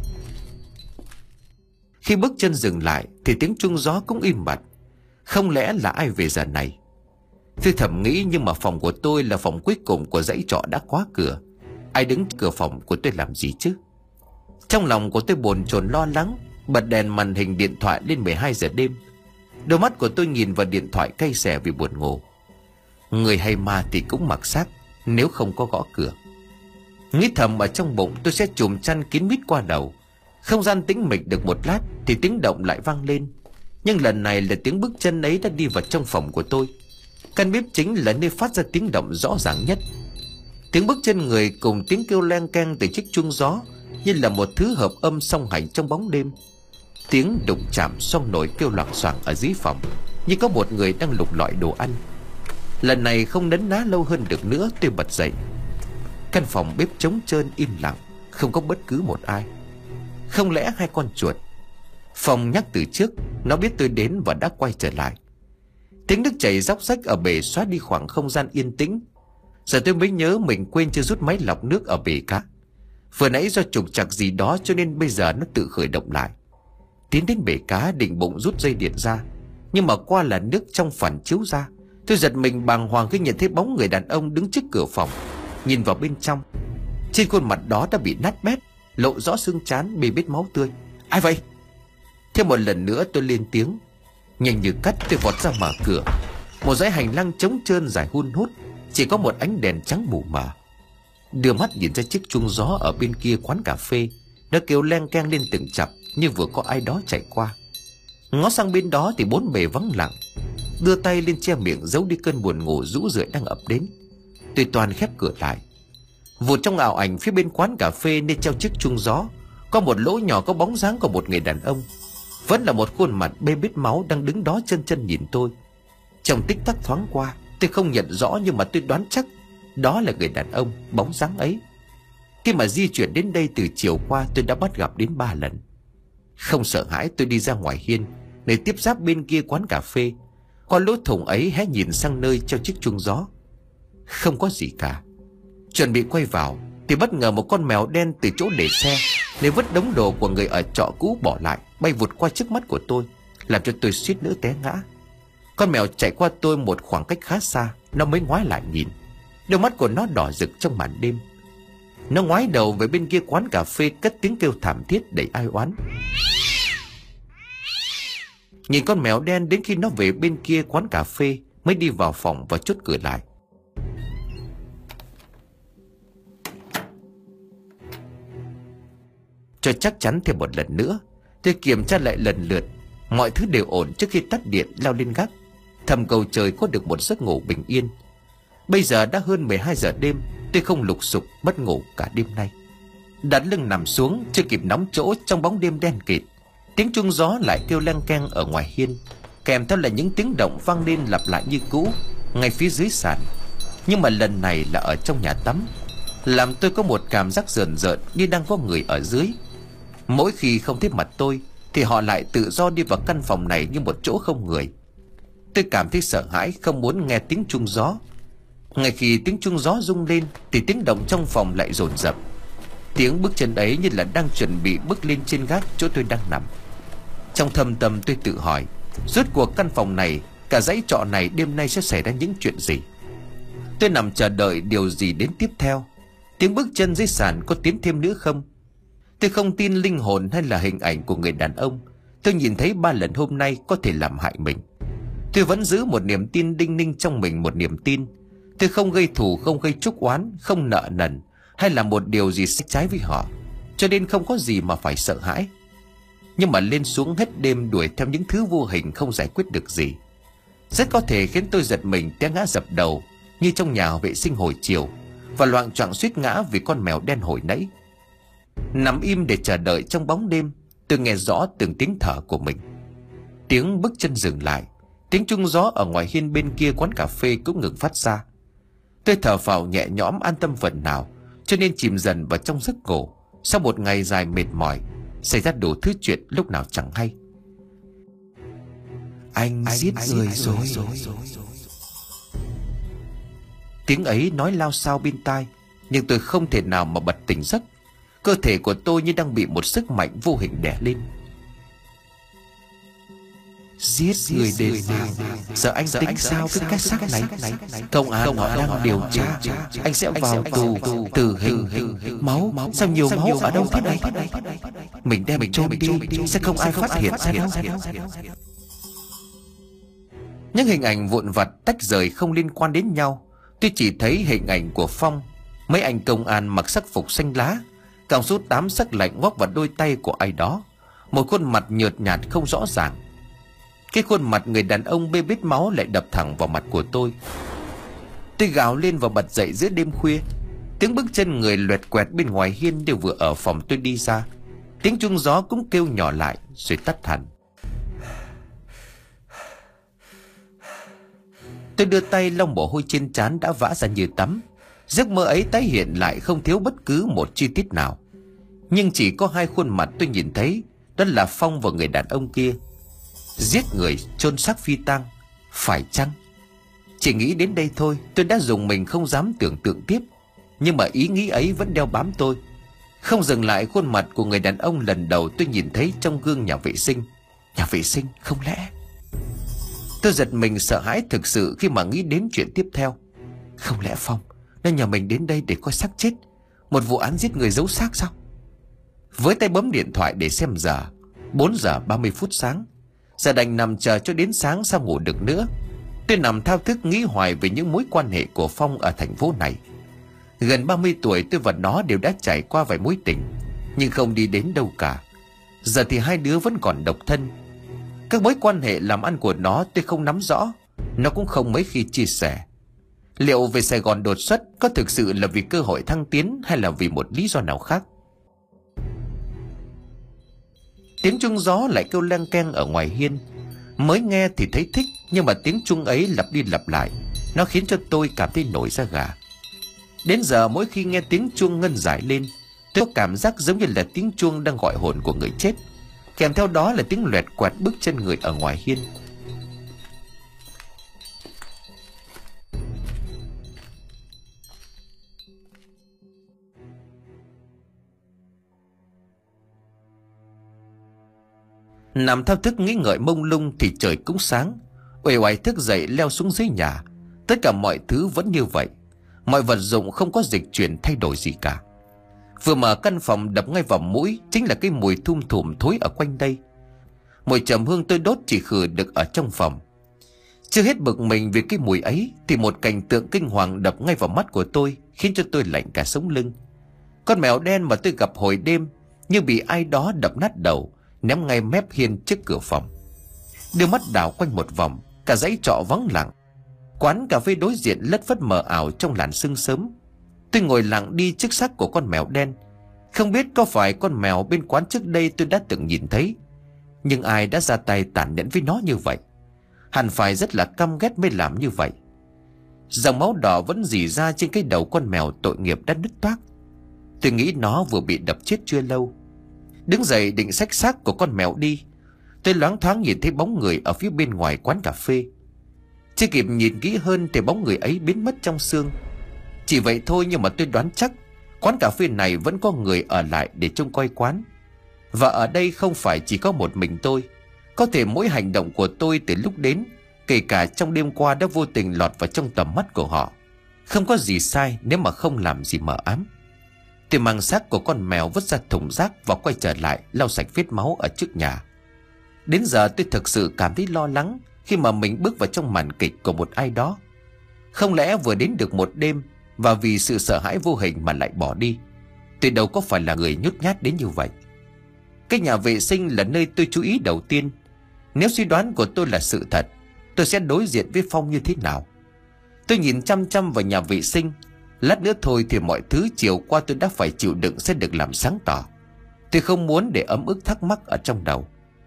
Khi bước chân dừng lại thì tiếng chuông gió cũng im bặt. Không lẽ là ai về giờ này? Tôi thầm nghĩ, nhưng mà phòng của tôi là phòng cuối cùng của dãy trọ đã khóa cửa. Ai đứng cửa phòng của tôi làm gì chứ? Trong lòng của tôi bồn chồn lo lắng, bật đèn màn hình điện thoại lên mười hai giờ đêm. Đôi mắt của tôi nhìn vào điện thoại cay xè vì buồn ngủ. Người hay ma thì cũng mặc xác nếu không có gõ cửa. Nghĩ thầm ở trong bụng, tôi sẽ chùm chăn kín mít qua đầu. Không gian tĩnh mịch được một lát thì tiếng động lại vang lên. Nhưng lần này là tiếng bước chân ấy đã đi vào trong phòng của tôi. Căn bếp chính là nơi phát ra tiếng động rõ ràng nhất. Tiếng bước chân người cùng tiếng kêu leng keng từ chiếc chuông gió như là một thứ hợp âm song hành trong bóng đêm. Tiếng đụng chạm xoong nổi kêu loảng xoảng ở dưới phòng, như có một người đang lục lọi đồ ăn. Lần này không nấn ná lâu hơn được nữa, tôi bật dậy. Căn phòng bếp trống trơn im lặng, không có bất cứ một ai. Không lẽ hai con chuột? Phòng nhắc từ trước, nó biết tôi đến và đã quay trở lại. Tiếng nước chảy róc rách ở bể xóa đi khoảng không gian yên tĩnh. Giờ tôi mới nhớ mình quên chưa rút máy lọc nước ở bể cá. Vừa nãy do trục trặc gì đó cho nên bây giờ nó tự khởi động lại. Tiến đến bể cá định bụng rút dây điện ra, nhưng mà qua là nước trong phản chiếu ra. Tôi giật mình bàng hoàng khi nhận thấy bóng người đàn ông đứng trước cửa phòng. Nhìn vào bên trong, trên khuôn mặt đó đã bị nát bét, lộ rõ xương trán bê bết máu tươi. Ai vậy? Thêm một lần nữa tôi lên tiếng. Nhanh như cắt tôi vọt ra mở cửa. Một dãy hành lang trống trơn dài hun hút, chỉ có một ánh đèn trắng mù mờ. Đưa mắt nhìn ra chiếc chuông gió ở bên kia quán cà phê, nó kêu leng keng lên từng chập như vừa có ai đó chạy qua. Ngó sang bên đó thì bốn bề vắng lặng. Đưa tay lên che miệng giấu đi cơn buồn ngủ rũ rượi đang ập đến. Tôi toàn khép cửa lại. Vụt trong ảo ảnh phía bên quán cà phê nơi treo chiếc chuông gió, có một lỗ nhỏ có bóng dáng của một người đàn ông. Vẫn là một khuôn mặt bê bết máu đang đứng đó chân chân nhìn tôi. Trong tích tắc thoáng qua, tôi không nhận rõ nhưng mà tôi đoán chắc đó là người đàn ông bóng dáng ấy. Khi mà di chuyển đến đây từ chiều qua, tôi đã bắt gặp đến ba lần. Không sợ hãi, tôi đi ra ngoài hiên, nơi tiếp giáp bên kia quán cà phê. Qua lỗ thủng ấy hé nhìn sang nơi treo chiếc chuông gió. Không có gì cả. Chuẩn bị quay vào thì bất ngờ một con mèo đen từ chỗ để xe, nơi vứt đống đồ của người ở trọ cũ bỏ lại, bay vụt qua trước mắt của tôi, làm cho tôi suýt nữa té ngã. Con mèo chạy qua tôi một khoảng cách khá xa, nó mới ngoái lại nhìn. Đôi mắt của nó đỏ rực trong màn đêm. Nó ngoái đầu về bên kia quán cà phê, cất tiếng kêu thảm thiết đầy ai oán. Nhìn con mèo đen đến khi nó về bên kia quán cà phê mới đi vào phòng và chốt cửa lại. Cho chắc chắn thêm một lần nữa, tôi kiểm tra lại lần lượt. Mọi thứ đều ổn trước khi tắt điện leo lên gác, thầm cầu trời có được một giấc ngủ bình yên. Bây giờ đã hơn mười hai giờ đêm, tôi không lục sục mất ngủ cả đêm nay. Đặt lưng nằm xuống, chưa kịp nóng chỗ trong bóng đêm đen kịt, tiếng chuông gió lại kêu leng keng ở ngoài hiên, kèm theo là những tiếng động vang lên lặp lại như cũ ngay phía dưới sàn. Nhưng mà lần này là ở trong nhà tắm, làm tôi có một cảm giác rờn rợn như đang có người ở dưới. Mỗi khi không thấy mặt tôi thì họ lại tự do đi vào căn phòng này như một chỗ không người. Tôi cảm thấy sợ hãi, không muốn nghe tiếng chuông gió. Ngay khi tiếng chuông gió rung lên thì tiếng động trong phòng lại dồn dập. Tiếng bước chân ấy như là đang chuẩn bị bước lên trên gác chỗ tôi đang nằm. Trong thâm tâm tôi tự hỏi, rốt cuộc căn phòng này, cả dãy trọ này đêm nay sẽ xảy ra những chuyện gì? Tôi nằm chờ đợi điều gì đến tiếp theo. Tiếng bước chân dưới sàn có tiến thêm nữa không? Tôi không tin linh hồn hay là hình ảnh của người đàn ông tôi nhìn thấy ba lần hôm nay có thể làm hại mình. Tôi vẫn giữ một niềm tin đinh ninh trong mình, một niềm tin. Tôi không gây thù, không gây chúc oán, không nợ nần hay là một điều gì sai trái với họ, cho nên không có gì mà phải sợ hãi. Nhưng mà lên xuống hết đêm đuổi theo những thứ vô hình không giải quyết được gì, rất có thể khiến tôi giật mình té ngã dập đầu như trong nhà vệ sinh hồi chiều, và loạng choạng suýt ngã vì con mèo đen hồi nãy. Nằm im để chờ đợi trong bóng đêm, tôi nghe rõ từng tiếng thở của mình. Tiếng bước chân dừng lại, tiếng chuông gió ở ngoài hiên bên kia quán cà phê cũng ngừng phát ra. Tôi thở phào nhẹ nhõm, an tâm phần nào, cho nên chìm dần vào trong giấc ngủ. Sau một ngày dài mệt mỏi, xảy ra đủ thứ chuyện lúc nào chẳng hay. Anh, anh giết người rồi. rồi Tiếng ấy nói lao xao bên tai, nhưng tôi không thể nào mà bật tỉnh giấc. Cơ thể của tôi như đang bị một sức mạnh vô hình đè lên. Giết người đền nào? Giờ anh tính sao với cái xác này? Công an họ đang điều tra, anh sẽ vào tù tử hình. Máu, sao nhiều máu ở đâu thế này? Mình đem mình chôn đi, sẽ không ai phát hiện ra đâu. Những hình ảnh vụn vặt tách rời không liên quan đến nhau. Tôi chỉ thấy hình ảnh của Phong, mấy anh công an mặc sắc phục xanh lá, còng số tám sắc lạnh ngoắc vào đôi tay của ai đó. Một khuôn mặt nhợt nhạt không rõ ràng. Cái khuôn mặt người đàn ông bê bết máu lại đập thẳng vào mặt của tôi. Tôi gào lên và bật dậy giữa đêm khuya. Tiếng bước chân người loẹt quẹt bên ngoài hiên đều vừa ở phòng tôi đi ra. Tiếng chuông gió cũng kêu nhỏ lại rồi tắt hẳn. Tôi đưa tay lau mồ hôi trên trán đã vã ra như tắm. Giấc mơ ấy tái hiện lại không thiếu bất cứ một chi tiết nào. Nhưng chỉ có hai khuôn mặt tôi nhìn thấy, đó là Phong và người đàn ông kia. Giết người chôn xác phi tang, phải chăng? Chỉ nghĩ đến đây thôi, tôi đã dùng mình không dám tưởng tượng tiếp. Nhưng mà ý nghĩ ấy vẫn đeo bám tôi. Không dừng lại khuôn mặt của người đàn ông lần đầu tôi nhìn thấy trong gương nhà vệ sinh. Nhà vệ sinh không lẽ? Tôi giật mình sợ hãi thực sự khi mà nghĩ đến chuyện tiếp theo. Không lẽ Phong nó nhờ mình đến đây để coi xác chết, một vụ án giết người giấu xác sao? Với tay bấm điện thoại để xem giờ, bốn giờ ba mươi phút sáng. Giờ đành nằm chờ cho đến sáng sao ngủ được nữa. Tôi nằm thao thức nghĩ hoài về những mối quan hệ của Phong ở thành phố này. Gần ba mươi tuổi tôi và nó đều đã trải qua vài mối tình, nhưng không đi đến đâu cả. Giờ thì hai đứa vẫn còn độc thân. Các mối quan hệ làm ăn của nó tôi không nắm rõ, nó cũng không mấy khi chia sẻ. Liệu về Sài Gòn đột xuất có thực sự là vì cơ hội thăng tiến hay là vì một lý do nào khác? Tiếng chuông gió lại kêu leng keng ở ngoài hiên. Mới nghe thì thấy thích, nhưng mà tiếng chuông ấy lặp đi lặp lại, nó khiến cho tôi cảm thấy nổi da gà. Đến giờ mỗi khi nghe tiếng chuông ngân giải lên, tôi có cảm giác giống như là tiếng chuông đang gọi hồn của người chết. Kèm theo đó là tiếng loẹt quẹt bước chân người ở ngoài hiên. Nằm thao thức nghĩ ngợi mông lung thì trời cũng sáng. Uể oải thức dậy leo xuống dưới nhà. Tất cả mọi thứ vẫn như vậy. Mọi vật dụng không có dịch chuyển thay đổi gì cả. Vừa mở căn phòng đập ngay vào mũi chính là cái mùi thum thủm thối ở quanh đây. Mùi trầm hương tôi đốt chỉ khử được ở trong phòng. Chưa hết bực mình vì cái mùi ấy thì một cảnh tượng kinh hoàng đập ngay vào mắt của tôi, khiến cho tôi lạnh cả sống lưng. Con mèo đen mà tôi gặp hồi đêm như bị ai đó đập nát đầu, ném ngay mép hiên trước cửa phòng. Đưa mắt đảo quanh một vòng, cả dãy trọ vắng lặng. Quán cà phê đối diện lất phất mờ ảo trong làn sương sớm. Tôi ngồi lặng đi trước xác của con mèo đen. Không biết có phải con mèo bên quán trước đây tôi đã từng nhìn thấy, nhưng ai đã ra tay tàn nhẫn với nó như vậy? Hẳn phải rất là căm ghét mới làm như vậy. Dòng máu đỏ vẫn rỉ ra trên cái đầu con mèo tội nghiệp đã nứt toác. Tôi nghĩ nó vừa bị đập chết chưa lâu. Đứng dậy định xách xác của con mèo đi, tôi loáng thoáng nhìn thấy bóng người ở phía bên ngoài quán cà phê. Chưa kịp nhìn kỹ hơn thì bóng người ấy biến mất trong sương. Chỉ vậy thôi, nhưng mà tôi đoán chắc quán cà phê này vẫn có người ở lại để trông coi quán. Và ở đây không phải chỉ có một mình tôi. Có thể mỗi hành động của tôi từ lúc đến, kể cả trong đêm qua, đã vô tình lọt vào trong tầm mắt của họ. Không có gì sai nếu mà không làm gì mờ ám. Tôi mang xác của con mèo vứt ra thùng rác và quay trở lại lau sạch vết máu ở trước nhà. Đến giờ tôi thực sự cảm thấy lo lắng, khi mà mình bước vào trong màn kịch của một ai đó. Không lẽ vừa đến được một đêm và vì sự sợ hãi vô hình mà lại bỏ đi? Tôi đâu có phải là người nhút nhát đến như vậy. Cái nhà vệ sinh là nơi tôi chú ý đầu tiên. Nếu suy đoán của tôi là sự thật, tôi sẽ đối diện với Phong như thế nào? Tôi nhìn chăm chăm vào nhà vệ sinh. Lát nữa thôi thì mọi thứ chiều qua tôi đã phải chịu đựng sẽ được làm sáng tỏ. Tôi không muốn để ấm ức thắc mắc ở trong đầu.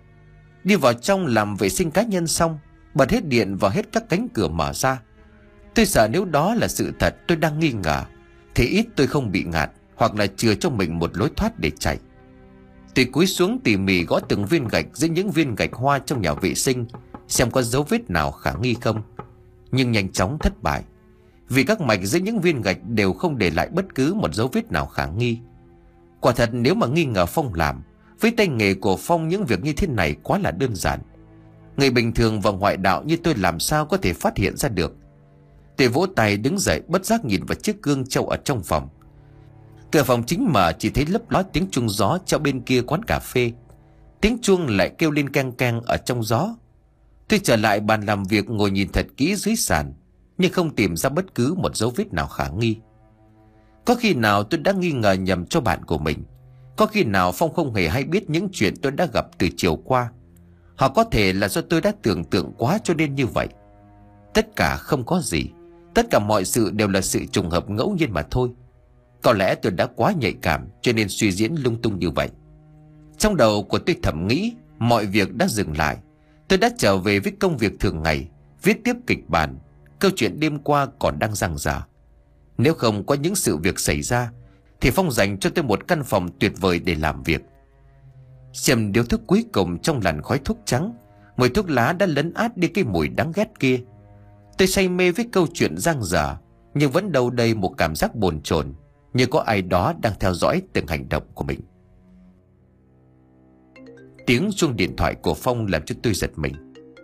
Đi vào trong làm vệ sinh cá nhân xong, bật hết điện và hết các cánh cửa mở ra. Tôi sợ nếu đó là sự thật tôi đang nghi ngờ, thì ít tôi không bị ngạt hoặc là chừa cho mình một lối thoát để chạy. Tôi cúi xuống tỉ mỉ gõ từng viên gạch giữa những viên gạch hoa trong nhà vệ sinh, xem có dấu vết nào khả nghi không. Nhưng nhanh chóng thất bại, vì các mạch giữa những viên gạch đều không để lại bất cứ một dấu vết nào khả nghi. Quả thật nếu mà nghi ngờ Phong làm, với tay nghề của Phong những việc như thế này quá là đơn giản. Người bình thường và ngoại đạo như tôi làm sao có thể phát hiện ra được. Tôi vỗ tay đứng dậy, bất giác nhìn vào chiếc gương treo ở trong phòng. Cửa phòng chính mở, chỉ thấy lấp ló tiếng chuông gió treo bên kia quán cà phê. Tiếng chuông lại kêu lên keng keng ở trong gió. Tôi trở lại bàn làm việc, ngồi nhìn thật kỹ dưới sàn, nhưng không tìm ra bất cứ một dấu vết nào khả nghi. Có khi nào tôi đã nghi ngờ nhầm cho bạn của mình? Có khi nào Phong không hề hay biết những chuyện tôi đã gặp từ chiều qua? Hoặc có thể là do tôi đã tưởng tượng quá cho nên như vậy? Tất cả không có gì. Tất cả mọi sự đều là sự trùng hợp ngẫu nhiên mà thôi. Có lẽ tôi đã quá nhạy cảm cho nên suy diễn lung tung như vậy. Trong đầu của tôi thầm nghĩ mọi việc đã dừng lại. Tôi đã trở về với công việc thường ngày, viết tiếp kịch bản. Câu chuyện đêm qua còn đang dang dở. Nếu không có những sự việc xảy ra thì Phong dành cho tôi một căn phòng tuyệt vời để làm việc. Châm điếu thuốc cuối cùng trong làn khói thuốc trắng, mùi thuốc lá đã lấn át đi cái mùi đáng ghét kia. Tôi say mê với câu chuyện dang dở, nhưng vẫn đâu đây một cảm giác bồn chồn, như có ai đó đang theo dõi từng hành động của mình. Tiếng chuông điện thoại của Phong làm cho tôi giật mình.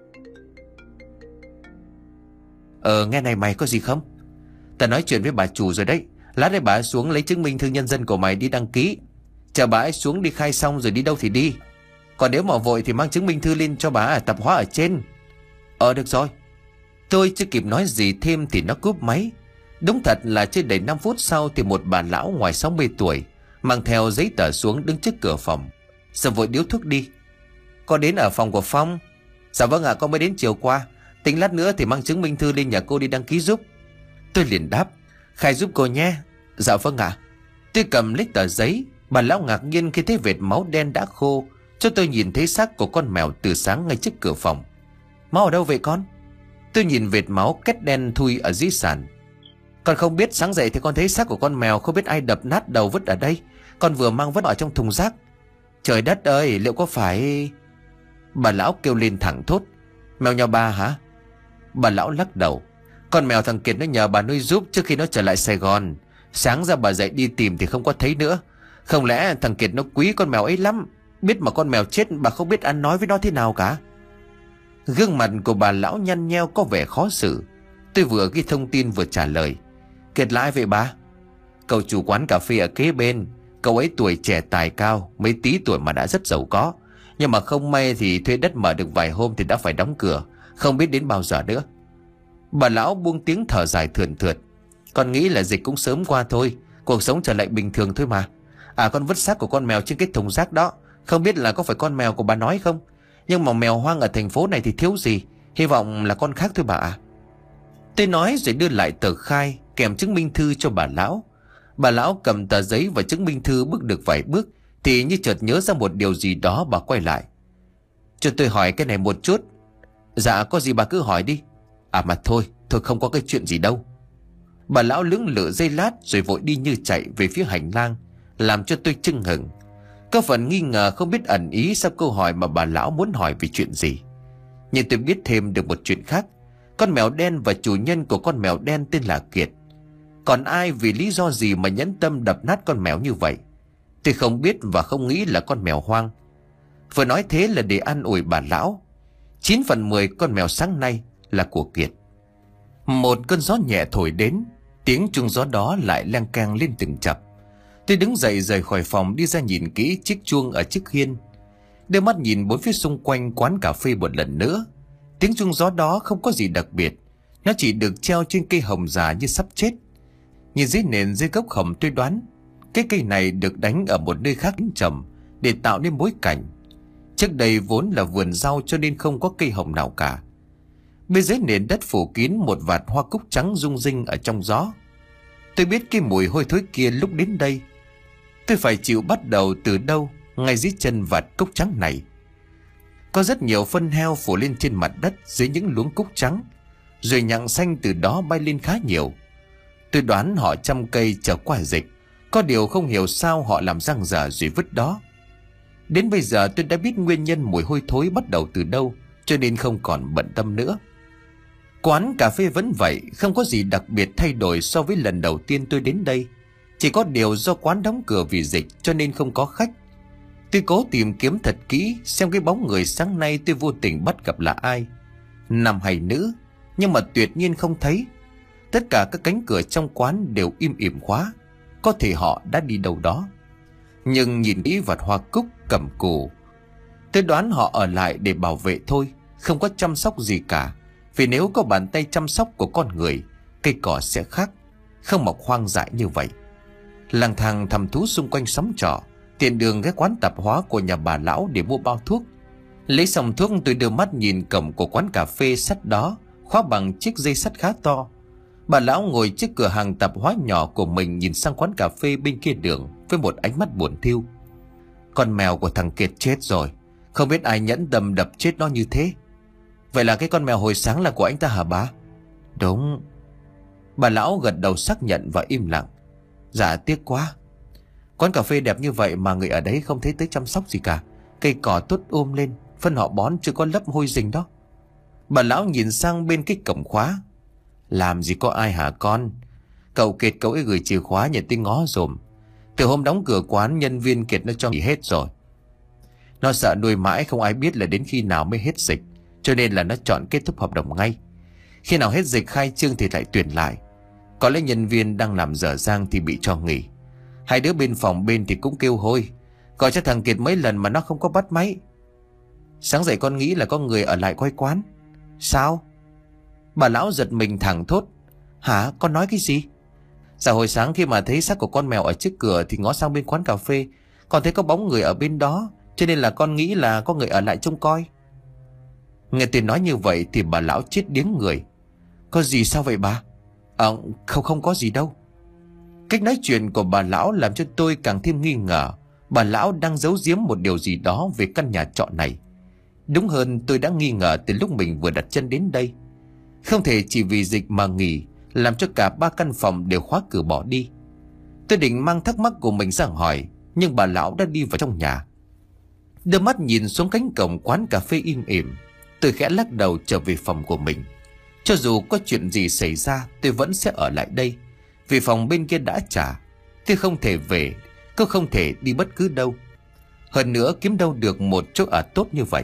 Ờ nghe này mày, có gì không? Ta nói chuyện với bà chủ rồi đấy. Lát đây bà ấy xuống lấy chứng minh thư nhân dân của mày đi đăng ký. Chờ bà ấy xuống đi khai xong rồi đi đâu thì đi. Còn nếu mà vội thì mang chứng minh thư lên cho bà ở tạp hóa ở trên. Ờ được rồi. Tôi chưa kịp nói gì thêm thì nó cúp máy. Đúng thật là chưa đầy năm phút sau thì một bà lão ngoài sáu mươi tuổi mang theo giấy tờ xuống đứng trước cửa phòng, rồi vội điếu thuốc đi. Con đến ở phòng của Phong? Dạ vâng ạ, con mới đến chiều qua. Tính lát nữa thì mang chứng minh thư lên nhà cô đi đăng ký giúp. Tôi liền đáp, khai giúp cô nhé. Dạ vâng ạ. Tôi cầm lấy tờ giấy. Bà lão ngạc nhiên khi thấy vệt máu đen đã khô, cho tôi nhìn thấy xác của con mèo từ sáng ngay trước cửa phòng. Máu ở đâu vậy con? Tôi nhìn vệt máu kết đen thui ở dưới sàn. Con không biết, sáng dậy thì con thấy xác của con mèo không biết ai đập nát đầu vứt ở đây. Con vừa mang vứt ở trong thùng rác. Trời đất ơi, liệu có phải... Bà lão kêu lên thẳng thốt. Mèo nhà bà hả? Bà lão lắc đầu. Con mèo thằng Kiệt nó nhờ bà nuôi giúp trước khi nó trở lại Sài Gòn. Sáng ra bà dậy đi tìm thì không có thấy nữa. Không lẽ thằng Kiệt nó quý con mèo ấy lắm, biết mà con mèo chết bà không biết ăn nói với nó thế nào cả. Gương mặt của bà lão nhăn nheo có vẻ khó xử. Tôi vừa ghi thông tin vừa trả lời. Kiệt là ai vậy bà? Cậu chủ quán cà phê ở kế bên. Cậu ấy tuổi trẻ tài cao, mấy tí tuổi mà đã rất giàu có. Nhưng mà không may thì thuê đất mở được vài hôm thì đã phải đóng cửa, không biết đến bao giờ nữa. Bà lão buông tiếng thở dài thườn thượt. Con nghĩ là dịch cũng sớm qua thôi, cuộc sống trở lại bình thường thôi mà. À con vứt xác của con mèo trên cái thùng rác đó, không biết là có phải con mèo của bà nói không? Nhưng mà mèo hoang ở thành phố này thì thiếu gì, hy vọng là con khác thôi bà ạ. Tôi nói rồi đưa lại tờ khai kèm chứng minh thư cho bà lão. Bà lão cầm tờ giấy và chứng minh thư bước được vài bước thì như chợt nhớ ra một điều gì đó, bà quay lại. Cho tôi hỏi cái này một chút. Dạ có gì bà cứ hỏi đi. À mà thôi, thôi không có cái chuyện gì đâu. Bà lão lưỡng lự giây lát rồi vội đi như chạy về phía hành lang, làm cho tôi chưng hửng. Có phần nghi ngờ không biết ẩn ý sau câu hỏi mà bà lão muốn hỏi về chuyện gì. Nhưng tôi biết thêm được một chuyện khác. Con mèo đen và chủ nhân của con mèo đen tên là Kiệt. Còn ai vì lý do gì mà nhẫn tâm đập nát con mèo như vậy tôi không biết và không nghĩ là con mèo hoang. Vừa nói thế là để an ủi bà lão. Chín phần mười con mèo sáng nay là của Kiệt. Một cơn gió nhẹ thổi đến, tiếng chuông gió đó lại leng keng lên từng chập. Tôi đứng dậy rời khỏi phòng, đi ra nhìn kỹ chiếc chuông ở chiếc hiên, đưa mắt nhìn bốn phía xung quanh quán cà phê một lần nữa. Tiếng chuông gió đó không có gì đặc biệt, nó chỉ được treo trên cây hồng già như sắp chết. Nhìn dưới nền dưới gốc hồng, tôi đoán cái cây này được đánh ở một nơi khác trầm để tạo nên bối cảnh. Trước đây vốn là vườn rau cho nên không có cây hồng nào cả. Bên dưới nền đất phủ kín một vạt hoa cúc trắng rung rinh ở trong gió. Tôi biết cái mùi hôi thối kia lúc đến đây tôi phải chịu bắt đầu từ đâu, ngay dưới chân vạt cúc trắng này. Có rất nhiều phân heo phủ lên trên mặt đất dưới những luống cúc trắng, rồi nhặng xanh từ đó bay lên khá nhiều. Tôi đoán họ chăm cây chờ qua dịch, có điều không hiểu sao họ làm răng dở rồi vứt đó. Đến bây giờ tôi đã biết nguyên nhân mùi hôi thối bắt đầu từ đâu, cho nên không còn bận tâm nữa. Quán cà phê vẫn vậy, không có gì đặc biệt thay đổi so với lần đầu tiên tôi đến đây. Chỉ có điều do quán đóng cửa vì dịch cho nên không có khách. Tôi cố tìm kiếm thật kỹ xem cái bóng người sáng nay tôi vô tình bắt gặp là ai, nam hay nữ, nhưng mà tuyệt nhiên không thấy. Tất cả các cánh cửa trong quán đều im ỉm khóa, có thể họ đã đi đâu đó. Nhưng nhìn kỹ vạt hoa cúc cẩm cù, tôi đoán họ ở lại để bảo vệ thôi, không có chăm sóc gì cả. Vì nếu có bàn tay chăm sóc của con người, cây cỏ sẽ khác, không mọc hoang dại như vậy. Lang thang thăm thú xung quanh xóm trọ, tiện đường ghé quán tạp hóa của nhà bà lão để mua bao thuốc. Lấy xong thuốc, tôi đưa mắt nhìn cổng của quán cà phê sắt đó, khóa bằng chiếc dây sắt khá to. Bà lão ngồi trước cửa hàng tạp hóa nhỏ của mình, nhìn sang quán cà phê bên kia đường với một ánh mắt buồn thiu. Con mèo của thằng Kiệt chết rồi, không biết ai nhẫn tâm đập chết nó như thế. Vậy là cái con mèo hồi sáng là của anh ta hả bà? Đúng. Bà lão gật đầu xác nhận và im lặng. Dạ tiếc quá. Quán cà phê đẹp như vậy mà người ở đấy không thấy tới chăm sóc gì cả. Cây cỏ tốt ôm lên, phân họ bón chưa có lấp hôi rình đó. Bà lão nhìn sang bên cái cổng khóa. Làm gì có ai hả con? Cậu Kiệt cậu ấy gửi chìa khóa nhà tôi ngó dùm. Từ hôm đóng cửa quán, nhân viên Kiệt nó cho nghỉ hết rồi. Nó sợ nuôi mãi không ai biết là đến khi nào mới hết dịch, cho nên là nó chọn kết thúc hợp đồng ngay. Khi nào hết dịch khai trương thì lại tuyển lại. Có lẽ nhân viên đang làm dở dang thì bị cho nghỉ. Hai đứa bên phòng bên thì cũng kêu hôi, gọi cho thằng Kiệt mấy lần mà nó không có bắt máy. Sáng dậy con nghĩ là có người ở lại quay quán. Sao? Bà lão giật mình thẳng thốt. Hả? Con nói cái gì? Dạ hồi sáng khi mà thấy xác của con mèo ở trước cửa thì ngó sang bên quán cà phê, còn thấy có bóng người ở bên đó, cho nên là con nghĩ là có người ở lại trông coi. Nghe tôi nói như vậy thì bà lão chết điếng người. Có gì sao vậy bà? À, không không có gì đâu. Cách nói chuyện của bà lão làm cho tôi càng thêm nghi ngờ bà lão đang giấu giếm một điều gì đó về căn nhà trọ này. Đúng hơn, tôi đã nghi ngờ từ lúc mình vừa đặt chân đến đây. Không thể chỉ vì dịch mà nghỉ làm cho cả ba căn phòng đều khóa cửa bỏ đi. Tôi định mang thắc mắc của mình ra hỏi, nhưng bà lão đã đi vào trong nhà. Đưa mắt nhìn xuống cánh cổng quán cà phê im ỉm, tôi khẽ lắc đầu trở về phòng của mình. Cho dù có chuyện gì xảy ra, tôi vẫn sẽ ở lại đây, vì phòng bên kia đã trả. Tôi không thể về, cũng không thể đi bất cứ đâu. Hơn nữa kiếm đâu được một chỗ ở tốt như vậy.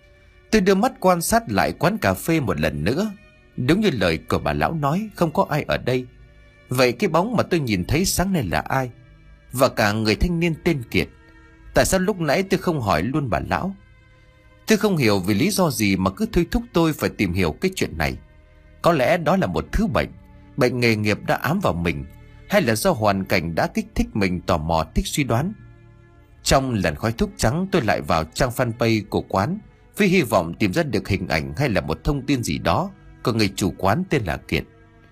Tôi đưa mắt quan sát lại quán cà phê một lần nữa. Đúng như lời của bà lão nói, không có ai ở đây. Vậy cái bóng mà tôi nhìn thấy sáng nay là ai? Và cả người thanh niên tên Kiệt, tại sao lúc nãy tôi không hỏi luôn bà lão? Tôi không hiểu vì lý do gì mà cứ thôi thúc tôi phải tìm hiểu cái chuyện này. Có lẽ đó là một thứ bệnh, bệnh nghề nghiệp đã ám vào mình, hay là do hoàn cảnh đã kích thích mình tò mò thích suy đoán. Trong làn khói thuốc trắng, tôi lại vào trang fanpage của quán với hy vọng tìm ra được hình ảnh hay là một thông tin gì đó của người chủ quán tên là Kiệt.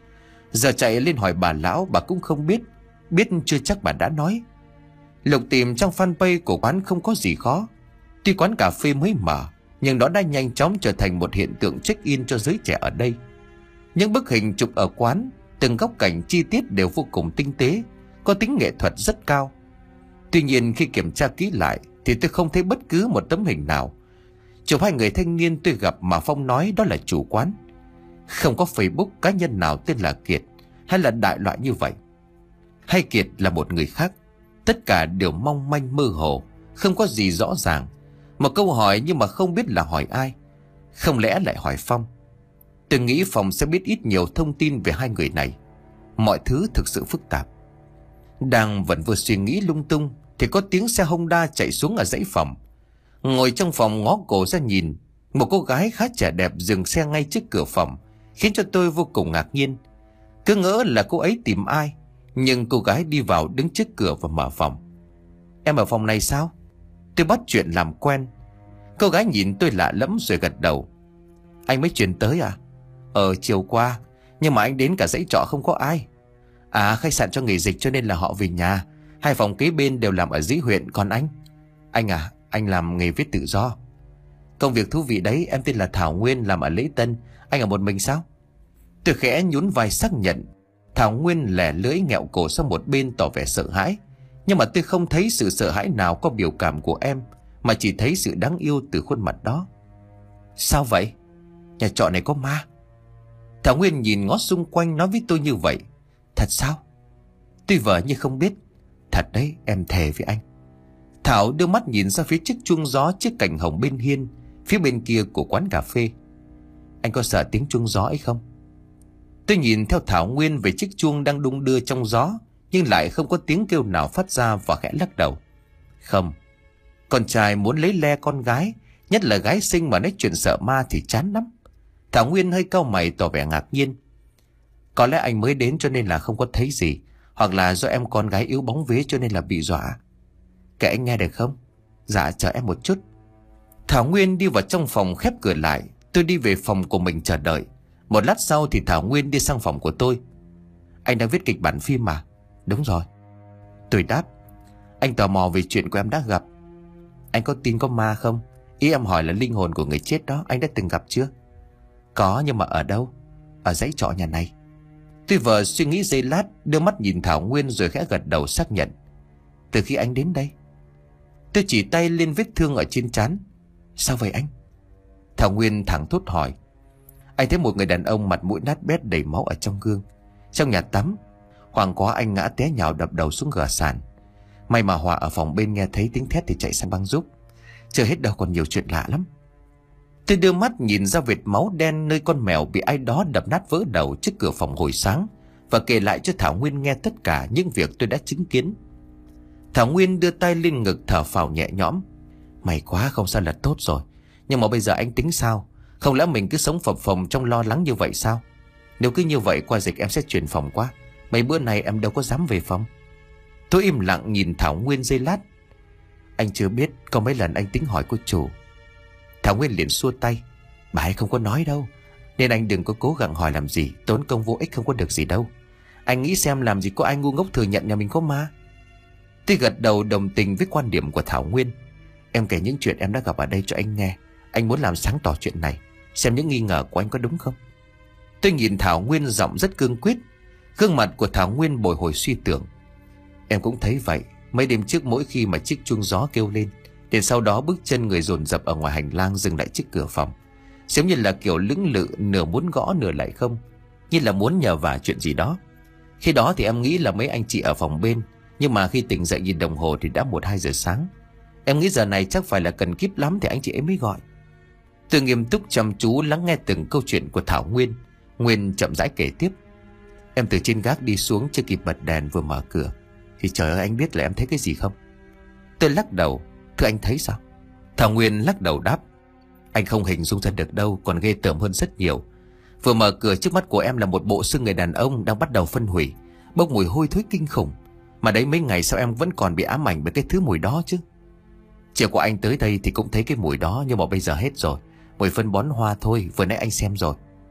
Giờ chạy lên hỏi bà lão, bà cũng không biết, biết chưa chắc bà đã nói. Lục tìm trong fanpage của quán không có gì khó. Tuy quán cà phê mới mở, nhưng nó đã nhanh chóng trở thành một hiện tượng check-in cho giới trẻ ở đây. Những bức hình chụp ở quán, từng góc cảnh chi tiết đều vô cùng tinh tế, có tính nghệ thuật rất cao. Tuy nhiên khi kiểm tra kỹ lại thì tôi không thấy bất cứ một tấm hình nào chụp hai người thanh niên tôi gặp mà Phong nói đó là chủ quán. Không có Facebook cá nhân nào tên là Kiệt hay là đại loại như vậy. Hay Kiệt là một người khác. Tất cả đều mong manh mơ hồ, không có gì rõ ràng. Một câu hỏi nhưng mà không biết là hỏi ai. Không lẽ lại hỏi Phong? Tôi nghĩ Phong sẽ biết ít nhiều thông tin về hai người này. Mọi thứ thực sự phức tạp. Đang vẫn vừa suy nghĩ lung tung thì có tiếng xe Honda chạy xuống ở dãy phòng. Ngồi trong phòng ngó cổ ra nhìn, Một cô gái khá trẻ đẹp dừng xe ngay trước cửa phòng, khiến cho tôi vô cùng ngạc nhiên. Cứ ngỡ là cô ấy tìm ai, nhưng cô gái đi vào đứng trước cửa và mở phòng. Em ở phòng này sao? Tôi bắt chuyện làm quen. Cô gái nhìn tôi lạ lẫm rồi gật đầu. Anh mới chuyển tới à? Ờ, chiều qua, nhưng mà anh đến cả dãy trọ không có ai. À, khách sạn cho nghỉ dịch cho nên là họ về nhà. Hai phòng kế bên đều làm ở dưới huyện. Còn anh? Anh à, anh làm nghề viết tự do. Công việc thú vị đấy. Em tên là Thảo Nguyên, làm ở Lễ Tân. Anh ở một mình sao? Tôi khẽ nhún vai xác nhận. Thảo Nguyên lẻ lưỡi nghẹo cổ sang một bên tỏ vẻ sợ hãi. Nhưng mà tôi không thấy sự sợ hãi nào có biểu cảm của em, mà chỉ thấy sự đáng yêu từ khuôn mặt đó. Sao vậy? Nhà trọ này có ma? Thảo Nguyên nhìn ngó xung quanh nói với tôi như vậy. Thật sao? Tôi vờ như không biết. Thật đấy, em thề với anh. Thảo đưa mắt nhìn ra phía chiếc chuông gió chiếc cành hồng bên hiên, phía bên kia của quán cà phê. Anh có sợ tiếng chuông gió ấy không? Tôi nhìn theo Thảo Nguyên về chiếc chuông đang đung đưa trong gió, nhưng lại không có tiếng kêu nào phát ra và khẽ lắc đầu. Không. Con trai muốn lấy le con gái, nhất là gái xinh mà nói chuyện sợ ma thì chán lắm. Thảo Nguyên hơi cau mày tỏ vẻ ngạc nhiên. Có lẽ anh mới đến cho nên là không có thấy gì, hoặc là do em con gái yếu bóng vía cho nên là bị dọa. Kệ anh nghe được không? Dạ, chờ em một chút. Thảo Nguyên đi vào trong phòng khép cửa lại. Tôi đi về phòng của mình chờ đợi. Một lát sau thì Thảo Nguyên đi sang phòng của tôi. Anh đang viết kịch bản phim mà? Đúng rồi. Tôi đáp. Anh tò mò về chuyện của em đã gặp. Anh có tin có ma không? Ý em hỏi là linh hồn của người chết đó, anh đã từng gặp chưa? Có, nhưng mà ở đâu? Ở dãy trọ nhà này. Tôi vờ suy nghĩ giây lát, đưa mắt nhìn Thảo Nguyên rồi khẽ gật đầu xác nhận. Từ khi anh đến đây. Tôi chỉ tay lên vết thương ở trên trán. Sao vậy anh? Thảo Nguyên thẳng thốt hỏi. Anh thấy một người đàn ông mặt mũi nát bét đầy máu ở trong gương, trong nhà tắm. Hoàng quá anh ngã té nhào đập đầu xuống gờ sàn. May mà Hòa ở phòng bên nghe thấy tiếng thét thì chạy sang băng giúp. Chưa hết đâu, còn nhiều chuyện lạ lắm. Tôi đưa mắt nhìn ra vệt máu đen nơi con mèo bị ai đó đập nát vỡ đầu trước cửa phòng hồi sáng, và kể lại cho Thảo Nguyên nghe tất cả những việc tôi đã chứng kiến. Thảo Nguyên đưa tay lên ngực thở phào nhẹ nhõm. May quá, không sao là tốt rồi. Nhưng mà bây giờ anh tính sao? Không lẽ mình cứ sống phập phồng trong lo lắng như vậy sao? Nếu cứ như vậy qua dịch em sẽ chuyển phòng quá. Mấy bữa nay em đâu có dám về phòng. Tôi im lặng nhìn Thảo Nguyên giây lát. Anh chưa biết, có mấy lần anh tính hỏi cô chủ. Thảo Nguyên liền xua tay. Bà ấy không có nói đâu, nên anh đừng có cố gắng hỏi làm gì, tốn công vô ích không có được gì đâu. Anh nghĩ xem làm gì có ai ngu ngốc thừa nhận nhà mình có ma. Tôi gật đầu đồng tình với quan điểm của Thảo Nguyên. Em kể những chuyện em đã gặp ở đây cho anh nghe. Anh muốn làm sáng tỏ chuyện này, xem những nghi ngờ của anh có đúng không. Tôi nhìn Thảo Nguyên giọng rất cương quyết. Gương mặt của Thảo Nguyên bồi hồi suy tưởng. Em cũng thấy vậy. Mấy đêm trước mỗi khi mà chiếc chuông gió kêu lên, thì sau đó bước chân người dồn dập ở ngoài hành lang dừng lại trước cửa phòng, giống như là kiểu lưỡng lự, nửa muốn gõ nửa lại không, như là muốn nhờ vả chuyện gì đó. Khi đó thì em nghĩ là mấy anh chị ở phòng bên, nhưng mà khi tỉnh dậy nhìn đồng hồ thì đã một hai giờ sáng. Em nghĩ giờ này chắc phải là cần kíp lắm thì anh chị ấy mới gọi. Tôi nghiêm túc chăm chú lắng nghe từng câu chuyện của Thảo Nguyên. Nguyên chậm rãi kể tiếp. Em từ trên gác đi xuống, chưa kịp bật đèn vừa mở cửa thì trời ơi, anh biết là em thấy cái gì không? Tôi lắc đầu. Thưa anh thấy sao? Thảo Nguyên lắc đầu đáp. Anh không hình dung ra được đâu, còn ghê tởm hơn rất nhiều. Vừa mở cửa trước mắt của em là một bộ xương người đàn ông đang bắt đầu phân hủy, bốc mùi hôi thối kinh khủng. Mà đấy, mấy ngày sau em vẫn còn bị ám ảnh bởi cái thứ mùi đó chứ. Chiều của anh tới đây thì cũng thấy cái mùi đó, nhưng mà bây giờ hết rồi. Mùi phân bón hoa thôi, vừa nãy anh xem rồi.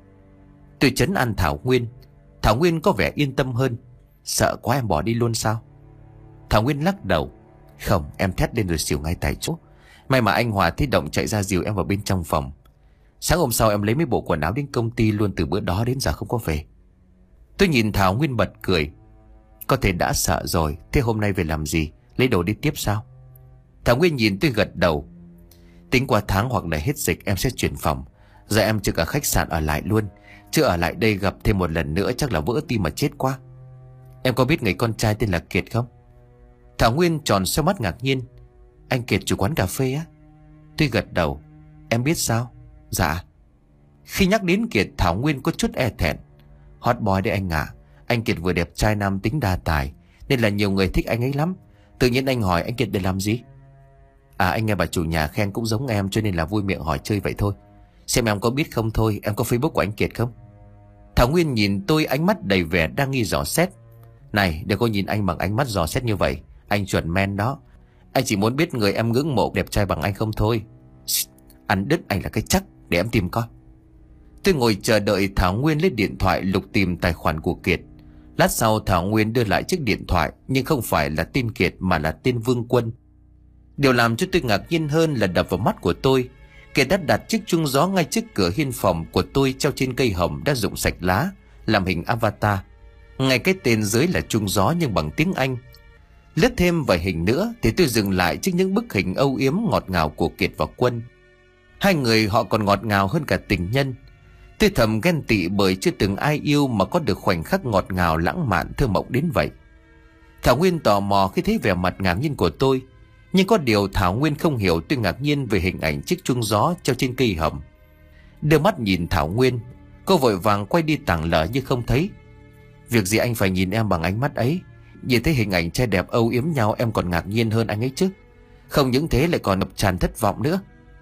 Tôi trấn an Thảo Nguyên. Thảo Nguyên có vẻ yên tâm hơn. Sợ quá em bỏ đi luôn sao? Thảo Nguyên lắc đầu. Không, em thét lên rồi xỉu ngay tại chỗ. May mà anh Hòa thấy động chạy ra dìu em vào bên trong phòng. Sáng hôm sau em lấy mấy bộ quần áo đến công ty luôn, từ bữa đó đến giờ không có về. Tôi nhìn Thảo Nguyên bật cười. Có thể đã sợ rồi, thế hôm nay về làm gì? Lấy đồ đi tiếp sao? Thảo Nguyên nhìn tôi gật đầu. Tính qua tháng hoặc là hết dịch em sẽ chuyển phòng. Giờ em trực ở khách sạn ở lại luôn, chứ ở lại đây gặp thêm một lần nữa chắc là vỡ tim mà chết quá. Em có biết người con trai tên là Kiệt không? Thảo Nguyên tròn xoay mắt ngạc nhiên. Anh Kiệt chủ quán cà phê á? Tôi gật đầu. Em biết sao? Dạ. Khi nhắc đến Kiệt, Thảo Nguyên có chút e thẹn. Hot boy đấy anh ạ. À. Anh Kiệt vừa đẹp trai nam tính đa tài, nên là nhiều người thích anh ấy lắm. Tự nhiên anh hỏi anh Kiệt để làm gì? À, anh nghe bà chủ nhà khen cũng giống em cho nên là vui miệng hỏi chơi vậy thôi. Xem em có biết không thôi, em có Facebook của anh Kiệt không? Thảo Nguyên nhìn tôi ánh mắt đầy vẻ đang nghi dò xét. Này, đừng có nhìn anh bằng ánh mắt dò xét như vậy. Anh chuẩn men đó. Anh chỉ muốn biết người em ngưỡng mộ đẹp trai bằng anh không thôi. Ăn đứt anh là cái chắc. Để em tìm coi. Tôi ngồi chờ đợi Thảo Nguyên lấy điện thoại lục tìm tài khoản của Kiệt. Lát sau Thảo Nguyên đưa lại chiếc điện thoại, nhưng không phải là tên Kiệt mà là tên Vương Quân. Điều làm cho tôi ngạc nhiên hơn là đập vào mắt của tôi, Kiệt đã đặt chiếc chuông gió ngay trước cửa hiên phòng của tôi treo trên cây hồng đã rụng sạch lá, làm hình avatar. Ngay cái tên dưới là chuông gió nhưng bằng tiếng Anh. Lướt thêm vài hình nữa thì tôi dừng lại trước những bức hình âu yếm ngọt ngào của Kiệt và Quân. Hai người họ còn ngọt ngào hơn cả tình nhân. Tôi thầm ghen tị bởi chưa từng ai yêu mà có được khoảnh khắc ngọt ngào lãng mạn thơ mộng đến vậy. Thảo Nguyên tò mò khi thấy vẻ mặt ngạc nhiên của tôi, nhưng có điều Thảo Nguyên không hiểu tôi ngạc nhiên về hình ảnh chiếc chuông gió treo trên cây hồng. Đưa mắt nhìn Thảo Nguyên, cô vội vàng quay đi tảng lờ như không thấy. Việc gì anh phải nhìn em bằng ánh mắt ấy? Nhìn thấy hình ảnh trai đẹp âu yếm nhau em còn ngạc nhiên hơn anh ấy chứ. Không những thế lại còn ngập tràn thất vọng nữa.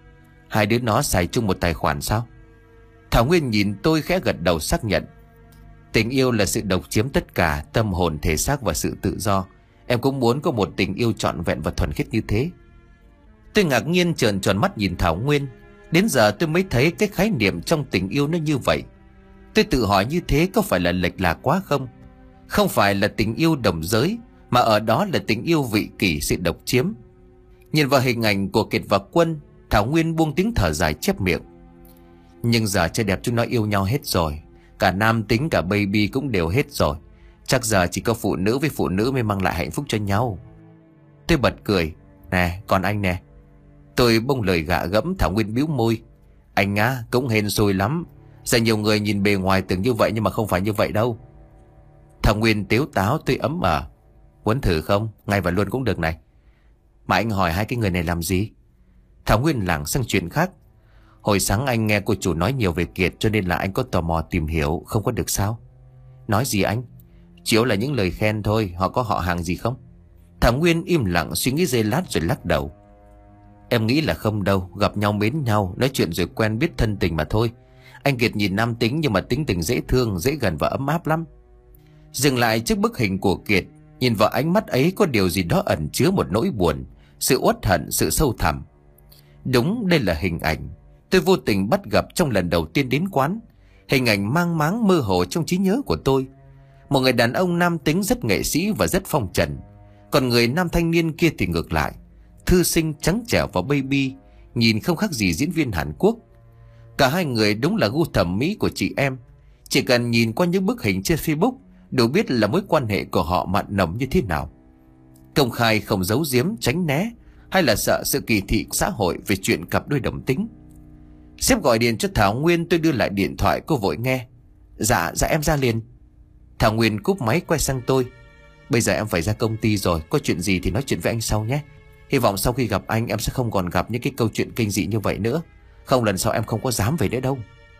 Hai đứa nó xài chung một tài khoản sao? Thảo Nguyên nhìn tôi khẽ gật đầu xác nhận. Tình yêu là sự độc chiếm tất cả, tâm hồn, thể xác và sự tự do. Em cũng muốn có một tình yêu trọn vẹn và thuần khiết như thế. Tôi ngạc nhiên trợn tròn mắt nhìn Thảo Nguyên. Đến giờ tôi mới thấy cái khái niệm trong tình yêu nó như vậy. Tôi tự hỏi như thế có phải là lệch lạc quá không? Không phải là tình yêu đồng giới, mà ở đó là tình yêu vị kỷ, sự độc chiếm. Nhìn vào hình ảnh của Kiệt và Quân, Thảo Nguyên buông tiếng thở dài chép miệng. Nhưng giờ trai đẹp chúng nó yêu nhau hết rồi. Cả nam tính cả baby cũng đều hết rồi. Chắc giờ chỉ có phụ nữ với phụ nữ mới mang lại hạnh phúc cho nhau. Tôi bật cười. Nè, còn anh nè. Tôi bông lời gạ gẫm. Thảo Nguyên bĩu môi. Anh á, cũng hên xui lắm. Giờ nhiều người nhìn bề ngoài tưởng như vậy nhưng mà không phải như vậy đâu. Thảo Nguyên tếu táo. Tôi ấm ờ. Muốn thử không? Ngay và luôn cũng được này. Mà anh hỏi hai cái người này làm gì? Thảo Nguyên lảng sang chuyện khác. Hồi sáng anh nghe cô chủ nói nhiều về Kiệt, cho nên là anh có tò mò tìm hiểu. Không có được sao? Nói gì anh? Chỉ là những lời khen thôi. Họ có họ hàng gì không? Thảo Nguyên im lặng suy nghĩ giây lát rồi lắc đầu. Em nghĩ là không đâu. Gặp nhau mến nhau, nói chuyện rồi quen biết thân tình mà thôi. Anh Kiệt nhìn nam tính nhưng mà tính tình dễ thương, dễ gần và ấm áp lắm. Dừng lại trước bức hình của Kiệt, nhìn vào ánh mắt ấy có điều gì đó ẩn chứa một nỗi buồn, sự uất hận, sự sâu thẳm. Đúng, đây là hình ảnh tôi vô tình bắt gặp trong lần đầu tiên đến quán. Hình ảnh mang máng mơ hồ trong trí nhớ của tôi. Một người đàn ông nam tính rất nghệ sĩ và rất phong trần. Còn người nam thanh niên kia thì ngược lại, thư sinh, trắng trẻo và baby, nhìn không khác gì diễn viên Hàn Quốc. Cả hai người đúng là gu thẩm mỹ của chị em. Chỉ cần nhìn qua những bức hình trên Facebook đều biết là mối quan hệ của họ mặn nồng như thế nào. Công khai, không giấu giếm, tránh né, hay là sợ sự kỳ thị xã hội về chuyện cặp đôi đồng tính. Sếp gọi điện cho Thảo Nguyên, tôi đưa lại điện thoại, cô vội nghe. Dạ, dạ em ra liền. Thảo Nguyên cúp máy quay sang tôi. Bây giờ em phải ra công ty rồi, có chuyện gì thì nói chuyện với anh sau nhé. Hy vọng sau khi gặp anh em sẽ không còn gặp những cái câu chuyện kinh dị như vậy nữa. Không, lần sau em không có dám về nữa đâu.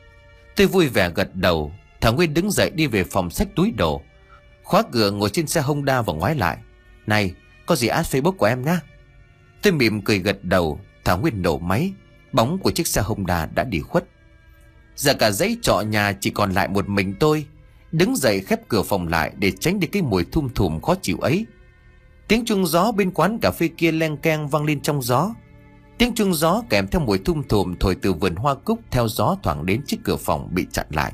Tôi vui vẻ gật đầu. Thảo Nguyên đứng dậy đi về phòng xách túi đồ, khóa cửa ngồi trên xe Honda và ngoái lại. Này, có gì add Facebook của em nhá. Tôi mỉm cười gật đầu. Thảo Nguyên nổ máy. Bóng của chiếc xe Honda đã đi khuất. Giờ cả dãy trọ nhà chỉ còn lại một mình tôi. Đứng dậy khép cửa phòng lại để tránh đi cái mùi thum thùm khó chịu ấy. Tiếng chuông gió bên quán cà phê kia leng keng vang lên trong gió. Tiếng chuông gió kèm theo mùi thum thùm thổi từ vườn hoa cúc theo gió thoảng đến chiếc cửa phòng bị chặn lại.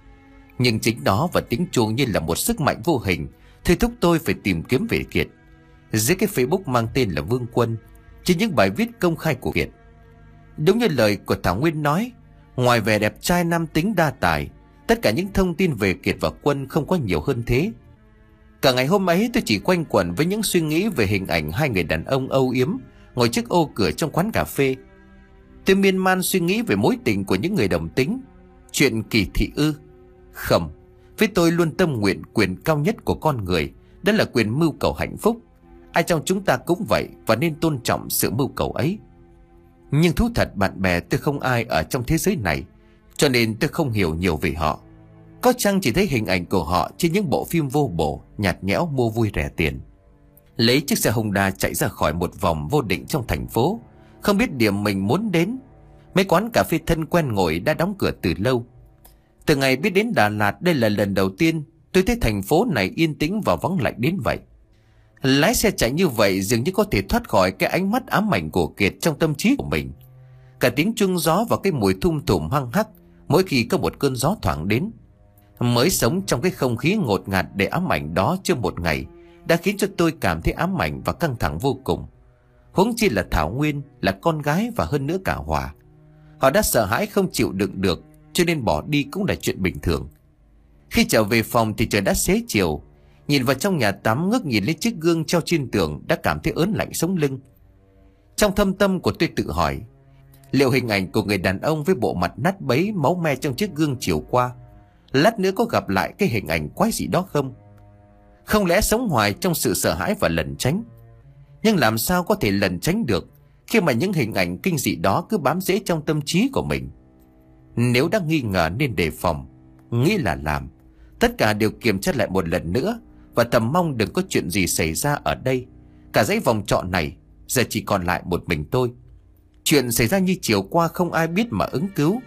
Nhưng chính đó và tiếng chuông như là một sức mạnh vô hình thôi thúc tôi phải tìm kiếm về Kiệt. Dưới cái Facebook mang tên là Vương Quân, trên những bài viết công khai của Kiệt. Đúng như lời của Thảo Nguyên nói, ngoài vẻ đẹp trai nam tính đa tài, tất cả những thông tin về Kiệt và Quân không có nhiều hơn thế. Cả ngày hôm ấy tôi chỉ quanh quẩn với những suy nghĩ về hình ảnh hai người đàn ông âu yếm ngồi trước ô cửa trong quán cà phê. Tôi miên man suy nghĩ về mối tình của những người đồng tính. Chuyện kỳ thị ư? Không, với tôi luôn tâm nguyện quyền cao nhất của con người, đó là quyền mưu cầu hạnh phúc. Ai trong chúng ta cũng vậy và nên tôn trọng sự mưu cầu ấy. Nhưng thú thật bạn bè tôi không ai ở trong thế giới này, cho nên tôi không hiểu nhiều về họ. Có chăng chỉ thấy hình ảnh của họ trên những bộ phim vô bổ, nhạt nhẽo mua vui rẻ tiền. Lấy chiếc xe Honda chạy ra khỏi một vòng vô định trong thành phố, không biết điểm mình muốn đến. Mấy quán cà phê thân quen ngồi đã đóng cửa từ lâu. Từ ngày biết đến Đà Lạt, đây là lần đầu tiên tôi thấy thành phố này yên tĩnh và vắng lạnh đến vậy. Lái xe chạy như vậy dường như có thể thoát khỏi cái ánh mắt ám ảnh của Kiệt trong tâm trí của mình. Cả tiếng chuông gió và cái mùi thum thủm hăng hắc mỗi khi có một cơn gió thoảng đến. Mới sống trong cái không khí ngột ngạt để ám ảnh đó chưa một ngày đã khiến cho tôi cảm thấy ám ảnh và căng thẳng vô cùng. Huống chi là Thảo Nguyên, là con gái và hơn nữa cả Hòa. Họ đã sợ hãi không chịu đựng được, cho nên bỏ đi cũng là chuyện bình thường. Khi trở về phòng thì trời đã xế chiều. Nhìn vào trong nhà tắm, ngước nhìn lên chiếc gương treo trên tường đã cảm thấy ớn lạnh sống lưng. Trong thâm tâm của tôi tự hỏi, liệu hình ảnh của người đàn ông với bộ mặt nát bấy, máu me trong chiếc gương chiều qua, lát nữa có gặp lại cái hình ảnh quái dị đó không? Không lẽ sống hoài trong sự sợ hãi và lẩn tránh? Nhưng làm sao có thể lẩn tránh được khi mà những hình ảnh kinh dị đó cứ bám rễ trong tâm trí của mình? Nếu đã nghi ngờ nên đề phòng, nghĩ là làm. Tất cả đều kiểm tra lại một lần nữa và thầm mong đừng có chuyện gì xảy ra ở đây. Cả dãy vòng trọ này giờ chỉ còn lại một mình tôi. Chuyện xảy ra như chiều qua không ai biết mà ứng cứu.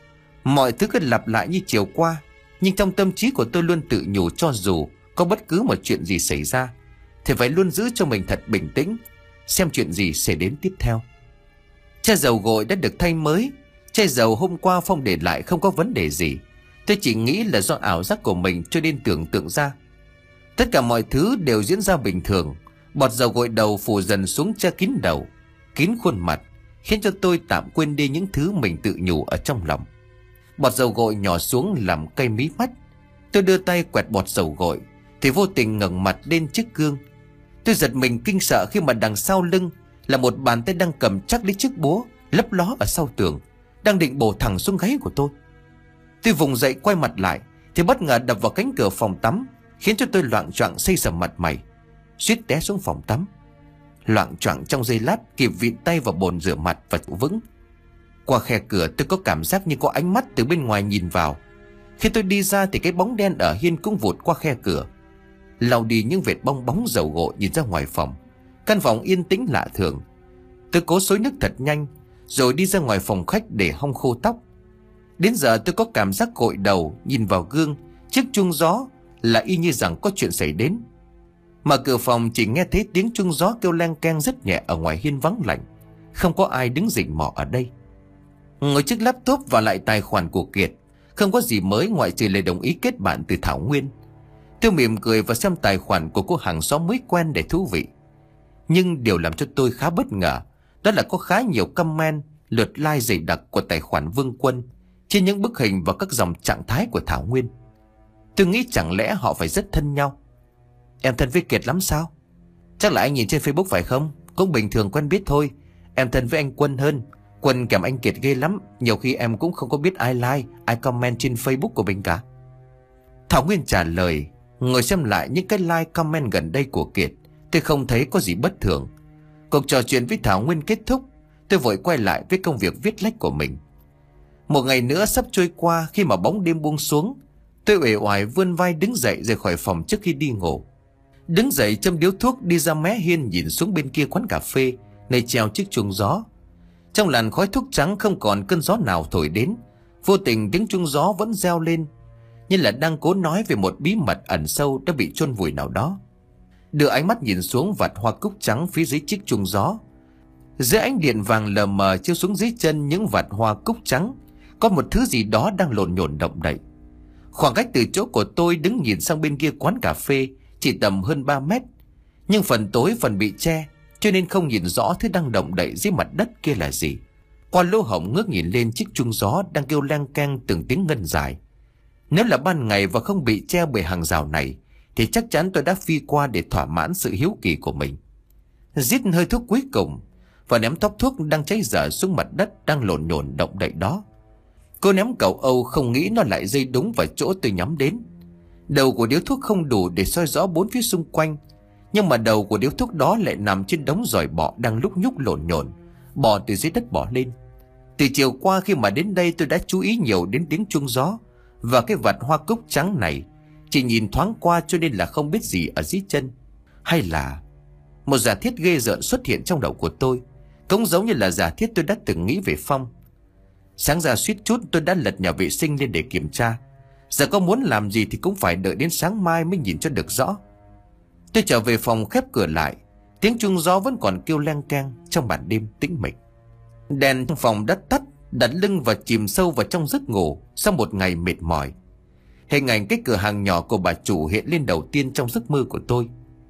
Mọi thứ cứ lặp lại như chiều qua, nhưng trong tâm trí của tôi luôn tự nhủ cho dù có bất cứ một chuyện gì xảy ra thì phải luôn giữ cho mình thật bình tĩnh, xem chuyện gì sẽ đến tiếp theo. Chai dầu gội đã được thay mới. Chai dầu hôm qua Phong để lại không có vấn đề gì. Tôi chỉ nghĩ là do ảo giác của mình cho nên tưởng tượng ra. Tất cả mọi thứ đều diễn ra bình thường. Bọt dầu gội đầu phủ dần xuống che kín đầu, kín khuôn mặt, khiến cho tôi tạm quên đi những thứ mình tự nhủ ở trong lòng. Bọt dầu gội nhỏ xuống làm cay mí mắt. Tôi đưa tay quẹt bọt dầu gội thì vô tình ngẩng mặt lên chiếc gương. Tôi giật mình kinh sợ khi mà đằng sau lưng là một bàn tay đang cầm chắc lấy chiếc búa lấp ló ở sau tường, đang định bổ thẳng xuống gáy của tôi. Tôi vùng dậy quay mặt lại thì bất ngờ đập vào cánh cửa phòng tắm, khiến cho tôi loạng choạng xây sầm mặt mày, suýt té xuống phòng tắm. Loạng choạng trong giây lát kịp vịn tay vào bồn rửa mặt và trụ vững. Qua khe cửa tôi có cảm giác như có ánh mắt từ bên ngoài nhìn vào. Khi tôi đi ra thì cái bóng đen ở hiên cũng vụt qua khe cửa, lau đi những vệt bong bóng dầu gội nhìn ra ngoài phòng. Căn phòng yên tĩnh lạ thường. Tôi cố xối nước thật nhanh rồi đi ra ngoài phòng khách để hong khô tóc. Đến giờ tôi có cảm giác gội đầu, nhìn vào gương, chiếc chuông gió là y như rằng có chuyện xảy đến. Mở cửa phòng chỉ nghe thấy tiếng chuông gió kêu leng keng rất nhẹ ở ngoài hiên vắng lạnh. Không có ai đứng rình mò ở đây. Ngồi trước laptop và lại tài khoản của Kiệt, không có gì mới ngoại trừ lời đồng ý kết bạn từ Thảo Nguyên. Tôi mỉm cười và xem tài khoản của cô hàng xóm mới quen để thú vị. Nhưng điều làm cho tôi khá bất ngờ đó là có khá nhiều comment, lượt like dày đặc của tài khoản Vương Quân trên những bức hình và các dòng trạng thái của Thảo Nguyên. Tôi nghĩ chẳng lẽ họ phải rất thân nhau. Em thân với Kiệt lắm sao? Chắc là anh nhìn trên Facebook phải không? Cũng bình thường quen biết thôi. Em thân với anh Quân hơn. Quân kèm anh Kiệt ghê lắm. Nhiều khi em cũng không có biết ai like, ai comment trên Facebook của mình cả. Thảo Nguyên trả lời. Ngồi xem lại những cái like comment gần đây của Kiệt, tôi không thấy có gì bất thường. Cuộc trò chuyện với Thảo Nguyên kết thúc, tôi vội quay lại với công việc viết lách của mình. Một ngày nữa sắp trôi qua. Khi mà bóng đêm buông xuống, tôi uể oải vươn vai đứng dậy rời khỏi phòng trước khi đi ngủ. Đứng dậy châm điếu thuốc đi ra mé hiên nhìn xuống bên kia quán cà phê nơi treo chiếc chuông gió. Trong làn khói thuốc trắng không còn cơn gió nào thổi đến. Vô tình tiếng chuông gió vẫn reo lên, như là đang cố nói về một bí mật ẩn sâu đã bị chôn vùi nào đó. Đưa ánh mắt nhìn xuống vạt hoa cúc trắng phía dưới chiếc chuông gió. Dưới ánh điện vàng lờ mờ chiếu xuống dưới chân những vạt hoa cúc trắng, có một thứ gì đó đang lộn nhộn động đậy. Khoảng cách từ chỗ của tôi đứng nhìn sang bên kia quán cà phê chỉ tầm hơn ba mét, nhưng phần tối phần bị che cho nên không nhìn rõ thứ đang động đậy dưới mặt đất kia là gì. Qua lỗ hổng ngước nhìn lên chiếc chuông gió đang kêu leng keng từng tiếng ngân dài. Nếu là ban ngày và không bị che bởi hàng rào này thì chắc chắn tôi đã phi qua để thỏa mãn sự hiếu kỳ của mình. Rít hơi thuốc cuối cùng và ném tóc thuốc đang cháy dở xuống mặt đất đang lộn nhộn động đậy đó. Cô ném cậu Âu không nghĩ nó lại rơi đúng vào chỗ tôi nhắm đến. Đầu của điếu thuốc không đủ để soi rõ bốn phía xung quanh, nhưng mà đầu của điếu thuốc đó lại nằm trên đống giỏi bọ đang lúc nhúc lộn nhộn, bò từ dưới đất bò lên. Từ chiều qua khi mà đến đây tôi đã chú ý nhiều đến tiếng chuông gió và cái vạt hoa cúc trắng này. Chỉ nhìn thoáng qua cho nên là không biết gì ở dưới chân. Hay là một giả thiết ghê rợn xuất hiện trong đầu của tôi, cũng giống như là giả thiết tôi đã từng nghĩ về Phong. Sáng ra suýt chút tôi đã lật nhà vệ sinh lên để kiểm tra. Giờ có muốn làm gì thì cũng phải đợi đến sáng mai mới nhìn cho được rõ. Tôi trở về phòng khép cửa lại. Tiếng chuông gió vẫn còn kêu leng keng trong màn đêm tĩnh mịch. Đèn trong phòng đã tắt, đặt lưng và chìm sâu vào trong giấc ngủ sau một ngày mệt mỏi. Hình ảnh cái cửa hàng nhỏ của bà chủ hiện lên đầu tiên trong giấc mơ của tôi.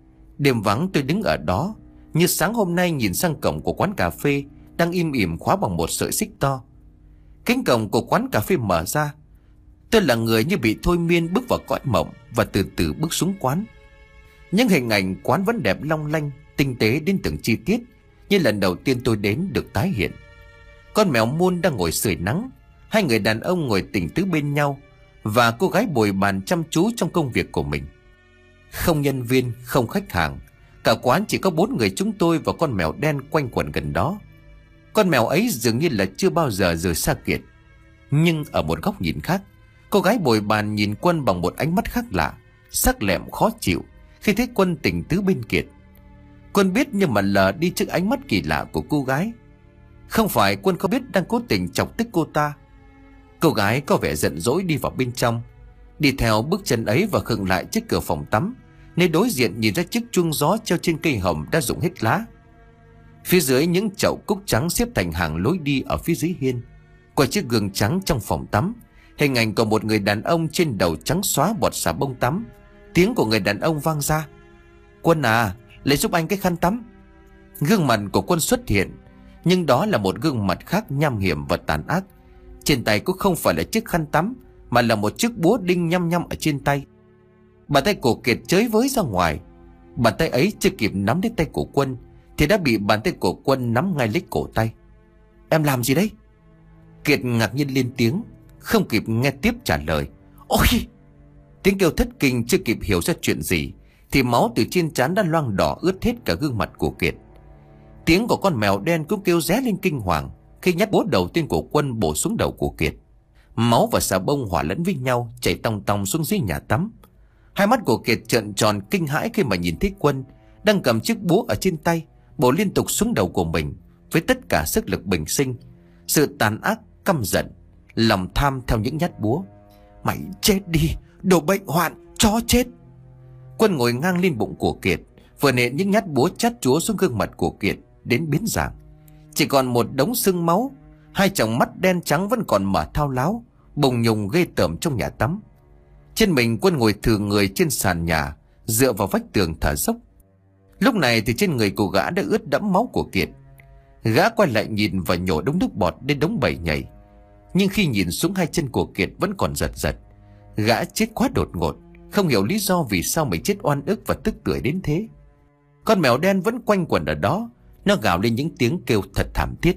Đêm vắng tôi đứng ở đó, như sáng hôm nay nhìn sang cổng của quán cà phê đang im ỉm khóa bằng một sợi xích to. Cánh cổng của quán cà phê mở ra. Tôi là người như bị thôi miên bước vào cõi mộng và từ từ bước xuống quán. Những hình ảnh quán vẫn đẹp long lanh, tinh tế đến từng chi tiết, như lần đầu tiên tôi đến được tái hiện. Con mèo muôn đang ngồi sưởi nắng, hai người đàn ông ngồi tình tứ bên nhau, và cô gái bồi bàn chăm chú trong công việc của mình. Không nhân viên, không khách hàng, cả quán chỉ có bốn người chúng tôi và con mèo đen quanh quẩn gần đó. Con mèo ấy dường như là chưa bao giờ rời xa Kiệt. Nhưng ở một góc nhìn khác, cô gái bồi bàn nhìn Quân bằng một ánh mắt khác lạ, sắc lẹm khó chịu khi thấy Quân tình tứ bên Kiệt. Quân biết nhưng mà lờ đi trước ánh mắt kỳ lạ của cô gái. Không phải Quân không biết đang cố tình chọc tức cô ta. Cô gái có vẻ giận dỗi đi vào bên trong, đi theo bước chân ấy và khựng lại trước cửa phòng tắm, nơi đối diện nhìn ra chiếc chuông gió treo trên cây hồng đã rụng hết lá. Phía dưới những chậu cúc trắng xếp thành hàng lối đi ở phía dưới hiên. Qua chiếc gương trắng trong phòng tắm, hình ảnh của một người đàn ông trên đầu trắng xóa bọt xà bông tắm. Tiếng của người đàn ông vang ra: "Quân à, lấy giúp anh cái khăn tắm." Gương mặt của Quân xuất hiện, nhưng đó là một gương mặt khác nham hiểm và tàn ác. Trên tay cũng không phải là chiếc khăn tắm, mà là một chiếc búa đinh nhăm nhăm ở trên tay. Bàn tay của Kiệt chới với ra ngoài. Bàn tay ấy chưa kịp nắm lấy tay của Quân thì đã bị bàn tay của Quân nắm ngay lấy cổ tay. "Em làm gì đấy?" Kiệt ngạc nhiên lên tiếng, không kịp nghe tiếp trả lời. "Ôi!" Tiếng kêu thất kinh chưa kịp hiểu ra chuyện gì thì máu từ trên trán đã loang đỏ ướt hết cả gương mặt của Kiệt. Tiếng của con mèo đen cũng kêu ré lên kinh hoàng khi nhát búa đầu tiên của Quân bổ xuống đầu của Kiệt. Máu và xà bông hòa lẫn với nhau chảy tòng tòng xuống dưới nhà tắm. Hai mắt của Kiệt trợn tròn kinh hãi khi mà nhìn thấy Quân đang cầm chiếc búa ở trên tay bổ liên tục xuống đầu của mình với tất cả sức lực bình sinh, sự tàn ác, căm giận, lòng tham theo những nhát búa. "Mày chết đi, đồ bệnh hoạn, chó chết!" Quân ngồi ngang lên bụng của Kiệt, vừa nện những nhát búa chát chúa xuống gương mặt của Kiệt đến biến dạng. Chỉ còn một đống xương máu, hai tròng mắt đen trắng vẫn còn mở thao láo, bùng nhùng ghê tởm trong nhà tắm. Trên mình Quân ngồi thừ người trên sàn nhà, dựa vào vách tường thở dốc. Lúc này thì trên người của gã đã ướt đẫm máu của Kiệt. Gã quay lại nhìn và nhổ đống nước bọt đến đống bầy nhảy. Nhưng khi nhìn xuống hai chân của Kiệt vẫn còn giật giật. Gã chết quá đột ngột, không hiểu lý do vì sao mình chết oan ức và tức tưởi đến thế. Con mèo đen vẫn quanh quẩn ở đó, nó gào lên những tiếng kêu thật thảm thiết.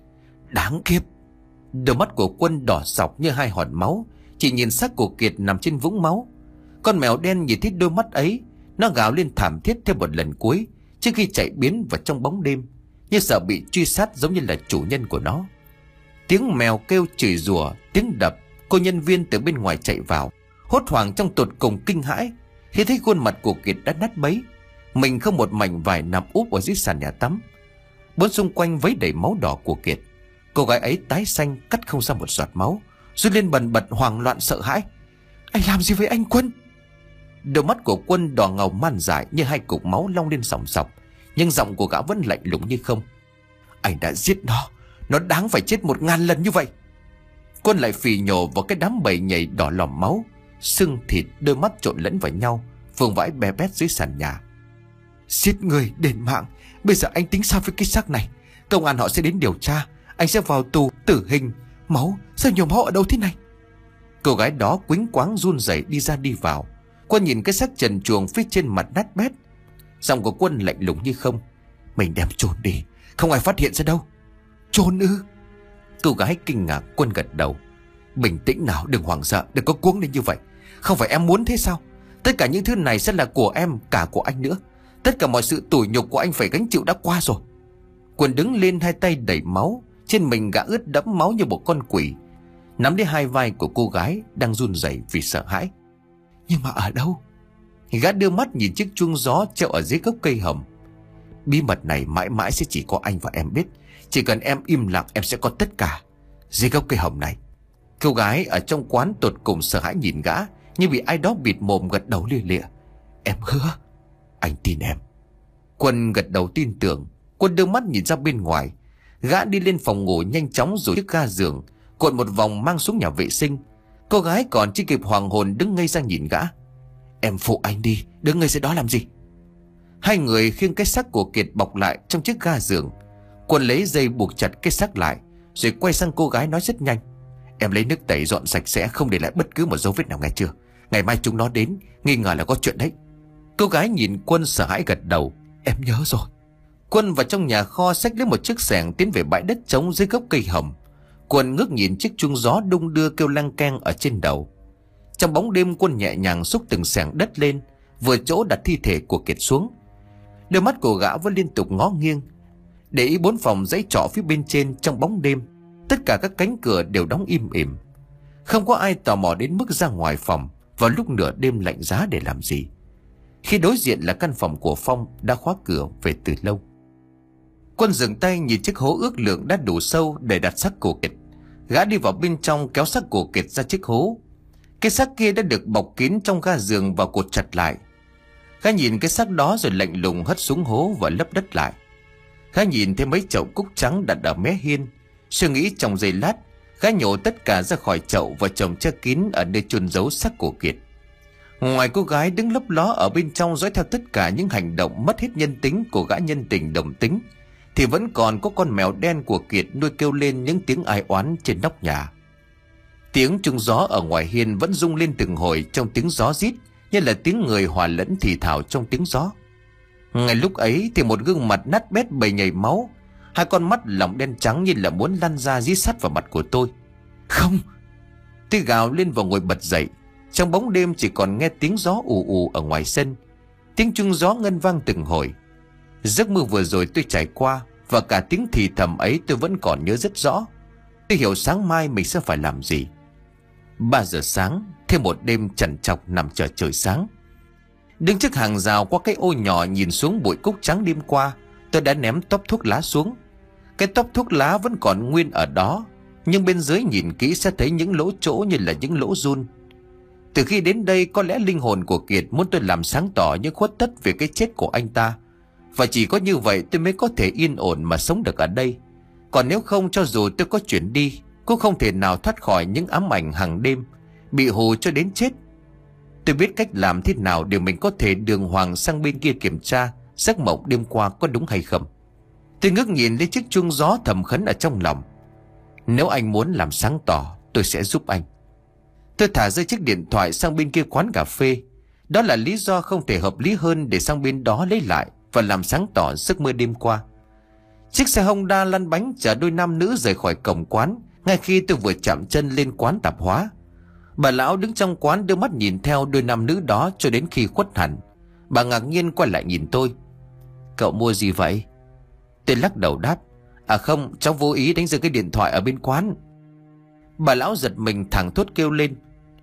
Đáng kiếp! Đôi mắt của Quân đỏ sọc như hai hòn máu, chỉ nhìn xác của Kiệt nằm trên vũng máu. Con mèo đen nhìn thấy đôi mắt ấy, nó gào lên thảm thiết thêm một lần cuối trước khi chạy biến vào trong bóng đêm, như sợ bị truy sát giống như là chủ nhân của nó. Tiếng mèo kêu chửi rủa, tiếng đập, cô nhân viên từ bên ngoài chạy vào, hốt hoảng trong tột cùng kinh hãi khi thấy khuôn mặt của Kiệt đã nát bấy, mình không một mảnh vải nằm úp ở dưới sàn nhà tắm. Bốn xung quanh vấy đầy máu đỏ của Kiệt. Cô gái ấy tái xanh, cắt không ra một giọt máu, run lên bần bật hoảng loạn sợ hãi. "Anh làm gì với anh Quân?" Đôi mắt của Quân đỏ ngầu man dại như hai cục máu long lên sòng sọc, nhưng giọng của gã vẫn lạnh lùng như không. "Anh đã giết nó, nó đáng phải chết một ngàn lần như vậy." Quân lại phì nhổ vào cái đám bầy nhảy đỏ lòm máu, xương thịt, đôi mắt trộn lẫn vào nhau, vương vãi bè bét dưới sàn nhà. "Giết người đền mạng, bây giờ anh tính sao với cái xác này? Công an họ sẽ đến điều tra, anh sẽ vào tù tử hình. Máu, sao nhiều máu ở đâu thế này?" Cô gái đó quĩnh quáng run rẩy đi ra đi vào. Quân nhìn cái xác trần truồng phía trên mặt nát bét. Giọng của Quân lạnh lùng như không. "Mình đem chôn đi, không ai phát hiện ra đâu." "Chôn ư?" Cô gái kinh ngạc. Quân gật đầu. "Bình tĩnh nào, đừng hoảng sợ, đừng có cuống lên như vậy. Không phải em muốn thế sao? Tất cả những thứ này sẽ là của em, cả của anh nữa. Tất cả mọi sự tủi nhục của anh phải gánh chịu đã qua rồi." Quân đứng lên, hai tay đầy máu, trên mình gã ướt đẫm máu như một con quỷ, nắm lấy hai vai của cô gái đang run rẩy vì sợ hãi. "Nhưng mà ở đâu?" Gã đưa mắt nhìn chiếc chuông gió treo ở dưới gốc cây hồng. "Bí mật này mãi mãi sẽ chỉ có anh và em biết. Chỉ cần em im lặng em sẽ có tất cả. Dưới gốc cây hồng này. Cô gái ở trong quán tột cùng sợ hãi nhìn gã, như bị ai đó bịt mồm, gật đầu lia lịa. Em hứa. Anh tin em. Quân gật đầu tin tưởng. Quân đưa mắt nhìn ra bên ngoài. Gã đi lên phòng ngủ nhanh chóng rồi chiếc ga giường, cuộn một vòng mang xuống nhà vệ sinh. Cô gái còn chưa kịp hoàng hồn đứng ngây ra nhìn gã. Em phụ anh đi, đứng ngây dưới đó làm gì? Hai người khiêng cái xác của Kiệt bọc lại trong chiếc ga giường. Quân lấy dây buộc chặt cái xác lại, rồi quay sang cô gái nói rất nhanh. Em lấy nước tẩy dọn sạch sẽ, không để lại bất cứ một dấu vết nào, nghe chưa? Ngày mai chúng nó đến, nghi ngờ là có chuyện đấy. Cô gái nhìn Quân sợ hãi gật đầu. Em nhớ rồi. Quân vào trong nhà kho xách lấy một chiếc xẻng tiến về bãi đất trống dưới gốc cây hồng. Quân ngước nhìn chiếc chuông gió đung đưa kêu leng keng ở trên đầu. Trong bóng đêm, Quân nhẹ nhàng xúc từng xẻng đất lên, vừa chỗ đặt thi thể của Kiệt xuống. Đôi mắt của gã vẫn liên tục ngó nghiêng, để ý bốn phòng dãy trọ phía bên trên. Trong bóng đêm, tất cả các cánh cửa đều đóng im ỉm, không có ai tò mò đến mức ra ngoài phòng vào lúc nửa đêm lạnh giá để làm gì, khi đối diện là căn phòng của Phong đã khóa cửa về từ lâu. Quân dừng tay nhìn chiếc hố ước lượng đã đủ sâu để đặt xác của Kiệt. Gã đi vào bên trong kéo xác của Kiệt ra chiếc hố. Cái xác kia đã được bọc kín trong ga giường và cột chặt lại. Gã nhìn cái xác đó rồi lạnh lùng hất xuống hố và lấp đất lại. Gã nhìn thấy mấy chậu cúc trắng đặt ở mé hiên. Suy nghĩ trong giây lát, gã nhổ tất cả ra khỏi chậu và chồng che kín ở nơi chôn giấu xác của Kiệt. Ngoài cô gái đứng lấp ló ở bên trong dõi theo tất cả những hành động mất hết nhân tính của gã nhân tình đồng tính, thì vẫn còn có con mèo đen của Kiệt nuôi kêu lên những tiếng ai oán trên nóc nhà. Tiếng chuông gió ở ngoài hiên vẫn rung lên từng hồi trong tiếng gió rít, như là tiếng người hòa lẫn thì thào trong tiếng gió. Ngay lúc ấy thì một gương mặt nát bét bầy nhầy máu, hai con mắt lỏng đen trắng như là muốn lăn ra dí sát vào mặt của tôi. Không! Tôi gào lên và ngồi bật dậy. Trong bóng đêm chỉ còn nghe tiếng gió ù ù ở ngoài sân, tiếng chuông gió ngân vang từng hồi. Giấc mơ vừa rồi tôi trải qua và cả tiếng thì thầm ấy tôi vẫn còn nhớ rất rõ. Tôi hiểu sáng mai mình sẽ phải làm gì. Ba giờ sáng, thêm một đêm trằn trọc nằm chờ trời sáng. Đứng trước hàng rào qua cái ô nhỏ nhìn xuống bụi cúc trắng đêm qua, tôi đã ném tóp thuốc lá xuống. Cái tóp thuốc lá vẫn còn nguyên ở đó, nhưng bên dưới nhìn kỹ sẽ thấy những lỗ chỗ như là những lỗ giun. Từ khi đến đây, có lẽ linh hồn của Kiệt muốn tôi làm sáng tỏ những khuất tất về cái chết của anh ta, và chỉ có như vậy tôi mới có thể yên ổn mà sống được ở đây. Còn nếu không, cho dù tôi có chuyển đi, cũng không thể nào thoát khỏi những ám ảnh hàng đêm, bị hù cho đến chết. Tôi biết cách làm thế nào để mình có thể đường hoàng sang bên kia kiểm tra giấc mộng đêm qua có đúng hay không. Tôi ngước nhìn lên chiếc chuông gió thầm khấn ở trong lòng. Nếu anh muốn làm sáng tỏ, tôi sẽ giúp anh. Tôi thả rơi chiếc điện thoại sang bên kia quán cà phê. Đó là lý do không thể hợp lý hơn để sang bên đó lấy lại và làm sáng tỏ giấc mơ đêm qua. Chiếc xe Honda lăn bánh chở đôi nam nữ rời khỏi cổng quán ngay khi tôi vừa chạm chân lên quán tạp hóa. Bà lão đứng trong quán đưa mắt nhìn theo đôi nam nữ đó cho đến khi khuất hẳn. Bà ngạc nhiên quay lại nhìn tôi. Cậu mua gì vậy? Tôi lắc đầu đáp. À không, cháu vô ý đánh rơi cái điện thoại ở bên quán. Bà lão giật mình thẳng thốt kêu lên.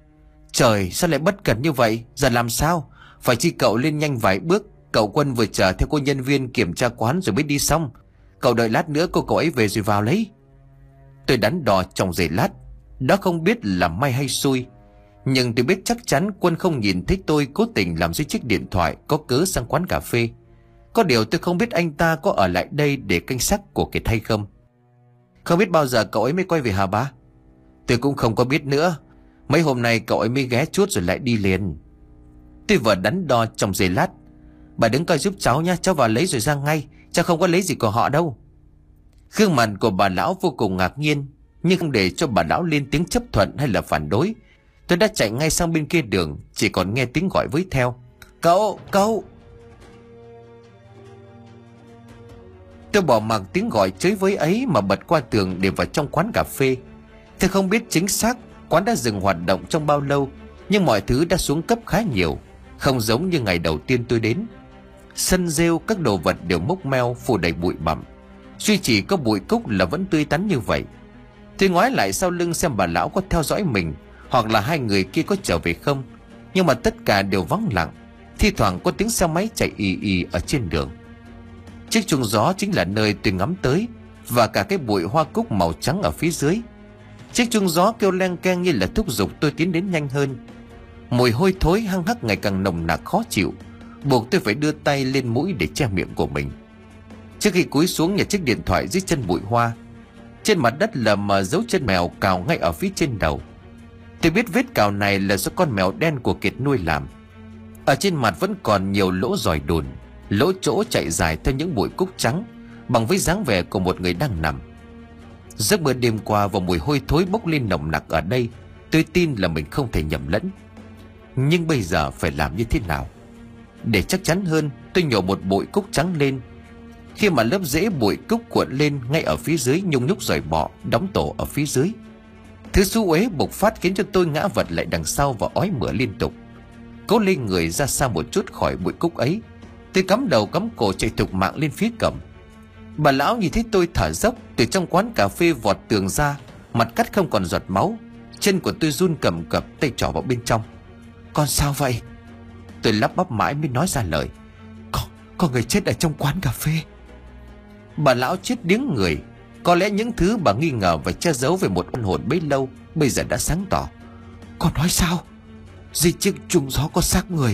Trời, sao lại bất cẩn như vậy? Giờ làm sao? Phải chi cậu lên nhanh vài bước. Cậu Quân vừa chờ theo cô nhân viên kiểm tra quán rồi mới đi xong. Cậu đợi lát nữa cô cậu ấy về rồi vào lấy. Tôi đắn đo trong giây lát. Đó không biết là may hay xui, nhưng tôi biết chắc chắn Quân không nhìn thấy tôi cố tình làm rơi chiếc điện thoại có cớ sang quán cà phê. Có điều tôi không biết anh ta có ở lại đây để canh xác của Kiệt hay không. Không biết bao giờ cậu ấy mới quay về hả bá? Tôi cũng không có biết nữa. Mấy hôm nay cậu ấy mới ghé chút rồi lại đi liền. Tôi vừa đắn đo trong giây lát. Bà đứng coi giúp cháu nha, cháu vào lấy rồi ra ngay. Cháu không có lấy gì của họ đâu. Gương mặt của bà lão vô cùng ngạc nhiên, nhưng không để cho bà lão lên tiếng chấp thuận hay là phản đối. Tôi đã chạy ngay sang bên kia đường, chỉ còn nghe tiếng gọi với theo. Cậu, cậu. Tôi bỏ mặc tiếng gọi chới với ấy mà bật qua tường để vào trong quán cà phê. Tôi không biết chính xác quán đã dừng hoạt động trong bao lâu, nhưng mọi thứ đã xuống cấp khá nhiều, không giống như ngày đầu tiên tôi đến. Sân rêu, các đồ vật đều mốc meo phủ đầy bụi bặm, duy chỉ có bụi cúc là vẫn tươi tắn như vậy. Tôi ngoái lại sau lưng xem bà lão có theo dõi mình, hoặc là hai người kia có trở về không, nhưng mà tất cả đều vắng lặng. Thi thoảng có tiếng xe máy chạy ì ì ở trên đường. Chiếc chuông gió chính là nơi tôi ngắm tới, và cả cái bụi hoa cúc màu trắng ở phía dưới. Chiếc chuông gió kêu leng keng như là thúc giục tôi tiến đến nhanh hơn. Mùi hôi thối hăng hắc ngày càng nồng nặc khó chịu, buộc tôi phải đưa tay lên mũi để che miệng của mình. Trước khi cúi xuống nhặt chiếc điện thoại dưới chân bụi hoa, trên mặt đất là mờ dấu chân mèo cào ngay ở phía trên đầu. Tôi biết vết cào này là do con mèo đen của Kiệt nuôi làm. Ở trên mặt vẫn còn nhiều lỗ giòi đùn, lỗ chỗ chạy dài theo những bụi cúc trắng, bằng với dáng vẻ của một người đang nằm. Giấc mơ đêm qua và mùi hôi thối bốc lên nồng nặc ở đây, tôi tin là mình không thể nhầm lẫn. Nhưng bây giờ phải làm như thế nào? Để chắc chắn hơn, tôi nhổ một bụi cúc trắng lên. Khi mà lớp rễ bụi cúc cuộn lên ngay ở phía dưới, nhung nhúc giòi bọ đóng tổ ở phía dưới. Thứ xú uế bộc phát khiến cho tôi ngã vật lại đằng sau và ói mửa liên tục. Cố lên người ra xa một chút khỏi bụi cúc ấy, tôi cắm đầu cắm cổ chạy thục mạng lên phía cổng. Bà lão nhìn thấy tôi thở dốc, từ trong quán cà phê vọt tường ra, mặt cắt không còn giọt máu. Chân của tôi run cầm cập, tay trỏ vào bên trong. Con sao vậy? Tôi lắp bắp mãi mới nói ra lời. Có, có người chết ở trong quán cà phê. Bà lão chết điếng người. Có lẽ những thứ bà nghi ngờ và che giấu về một oan hồn bấy lâu bây giờ đã sáng tỏ. Con nói sao? Dưới chiếc chuông gió có xác người.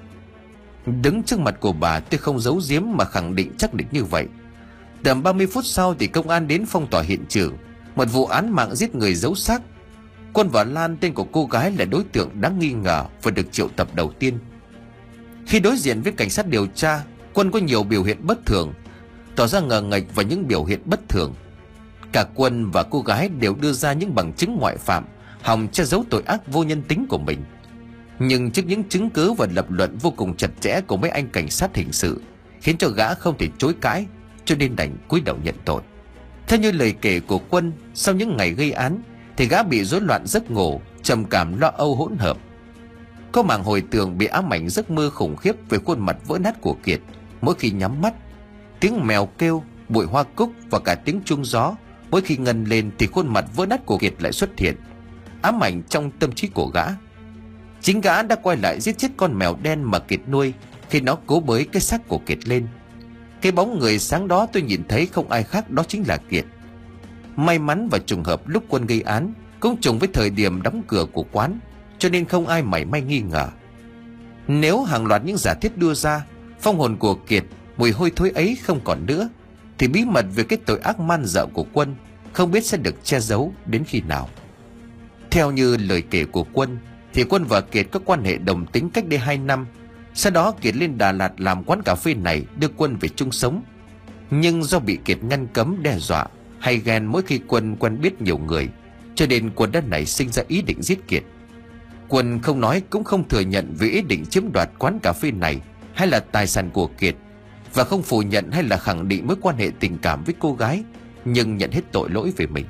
Đứng trước mặt của bà, tôi không giấu giếm mà khẳng định chắc định như vậy. Tầm ba mươi phút sau thì công an đến phong tỏa hiện trường một vụ án mạng giết người giấu xác. Quân và Lan, tên của cô gái, là đối tượng đáng nghi ngờ và được triệu tập đầu tiên. Khi đối diện với cảnh sát điều tra, Quân có nhiều biểu hiện bất thường, tỏ ra ngờ nghệch và những biểu hiện bất thường. Cả Quân và cô gái đều đưa ra những bằng chứng ngoại phạm, hòng che giấu tội ác vô nhân tính của mình. Nhưng trước những chứng cứ và lập luận vô cùng chặt chẽ của mấy anh cảnh sát hình sự, khiến cho gã không thể chối cãi, cho nên đành cúi đầu nhận tội. Theo như lời kể của Quân, sau những ngày gây án thì gã bị rối loạn giấc ngủ, trầm cảm, lo âu hỗn hợp. Có màng hồi tưởng bị ám ảnh giấc mơ khủng khiếp về khuôn mặt vỡ nát của Kiệt mỗi khi nhắm mắt. Tiếng mèo kêu, bụi hoa cúc và cả tiếng chuông gió mỗi khi ngân lên thì khuôn mặt vỡ nát của Kiệt lại xuất hiện, ám ảnh trong tâm trí của gã. Chính gã đã quay lại giết chết con mèo đen mà Kiệt nuôi khi nó cố bới cái xác của Kiệt lên. Cái bóng người sáng đó tôi nhìn thấy không ai khác, đó chính là Kiệt. May mắn và trùng hợp lúc Quân gây án cũng trùng với thời điểm đóng cửa của quán, cho nên không ai mảy may nghi ngờ. Nếu hàng loạt những giả thiết đưa ra, phong hồn của Kiệt, mùi hôi thối ấy không còn nữa, thì bí mật về cái tội ác man dợ của Quân không biết sẽ được che giấu đến khi nào. Theo như lời kể của Quân thì Quân và Kiệt có quan hệ đồng tính cách đây hai năm. Sau đó Kiệt lên Đà Lạt làm quán cà phê này, đưa Quân về chung sống. Nhưng do bị Kiệt ngăn cấm, đe dọa hay ghen mỗi khi Quân quen biết nhiều người, cho nên Quân đã nảy sinh ra ý định giết Kiệt. Quân không nói cũng không thừa nhận về ý định chiếm đoạt quán cà phê này hay là tài sản của Kiệt, và không phủ nhận hay là khẳng định mối quan hệ tình cảm với cô gái, nhưng nhận hết tội lỗi về mình.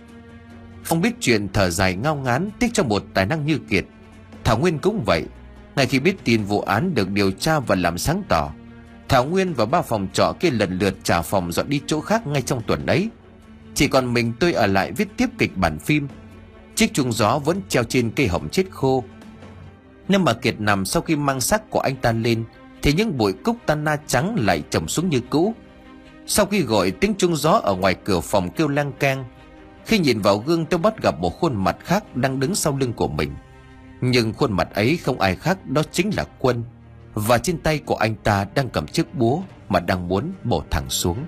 Không biết chuyện thở dài ngao ngán, tiếc cho một tài năng như Kiệt. Thảo Nguyên cũng vậy. Ngay khi biết tin vụ án được điều tra và làm sáng tỏ, Thảo Nguyên và ba phòng trọ kia lần lượt trả phòng dọn đi chỗ khác ngay trong tuần ấy. Chỉ còn mình tôi ở lại viết tiếp kịch bản phim. Chiếc chuông gió vẫn treo trên cây hồng chết khô. Nếu mà Kiệt nằm sau khi mang xác của anh ta lên thì những bụi cúc tan na trắng lại chồng xuống như cũ. Sau khi gọi, tiếng chuông gió ở ngoài cửa phòng kêu lang keng. Khi nhìn vào gương, tôi bắt gặp một khuôn mặt khác đang đứng sau lưng của mình. Nhưng khuôn mặt ấy không ai khác, đó chính là Quân. Và trên tay của anh ta đang cầm chiếc búa mà đang muốn bổ thẳng xuống.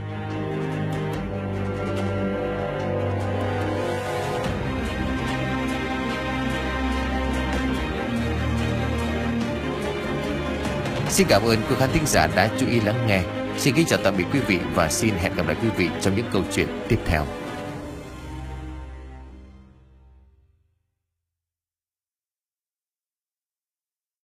Xin cảm ơn quý khán thính giả đã chú ý lắng nghe. Xin kính chào tạm biệt quý vị và xin hẹn gặp lại quý vị trong những câu chuyện tiếp theo.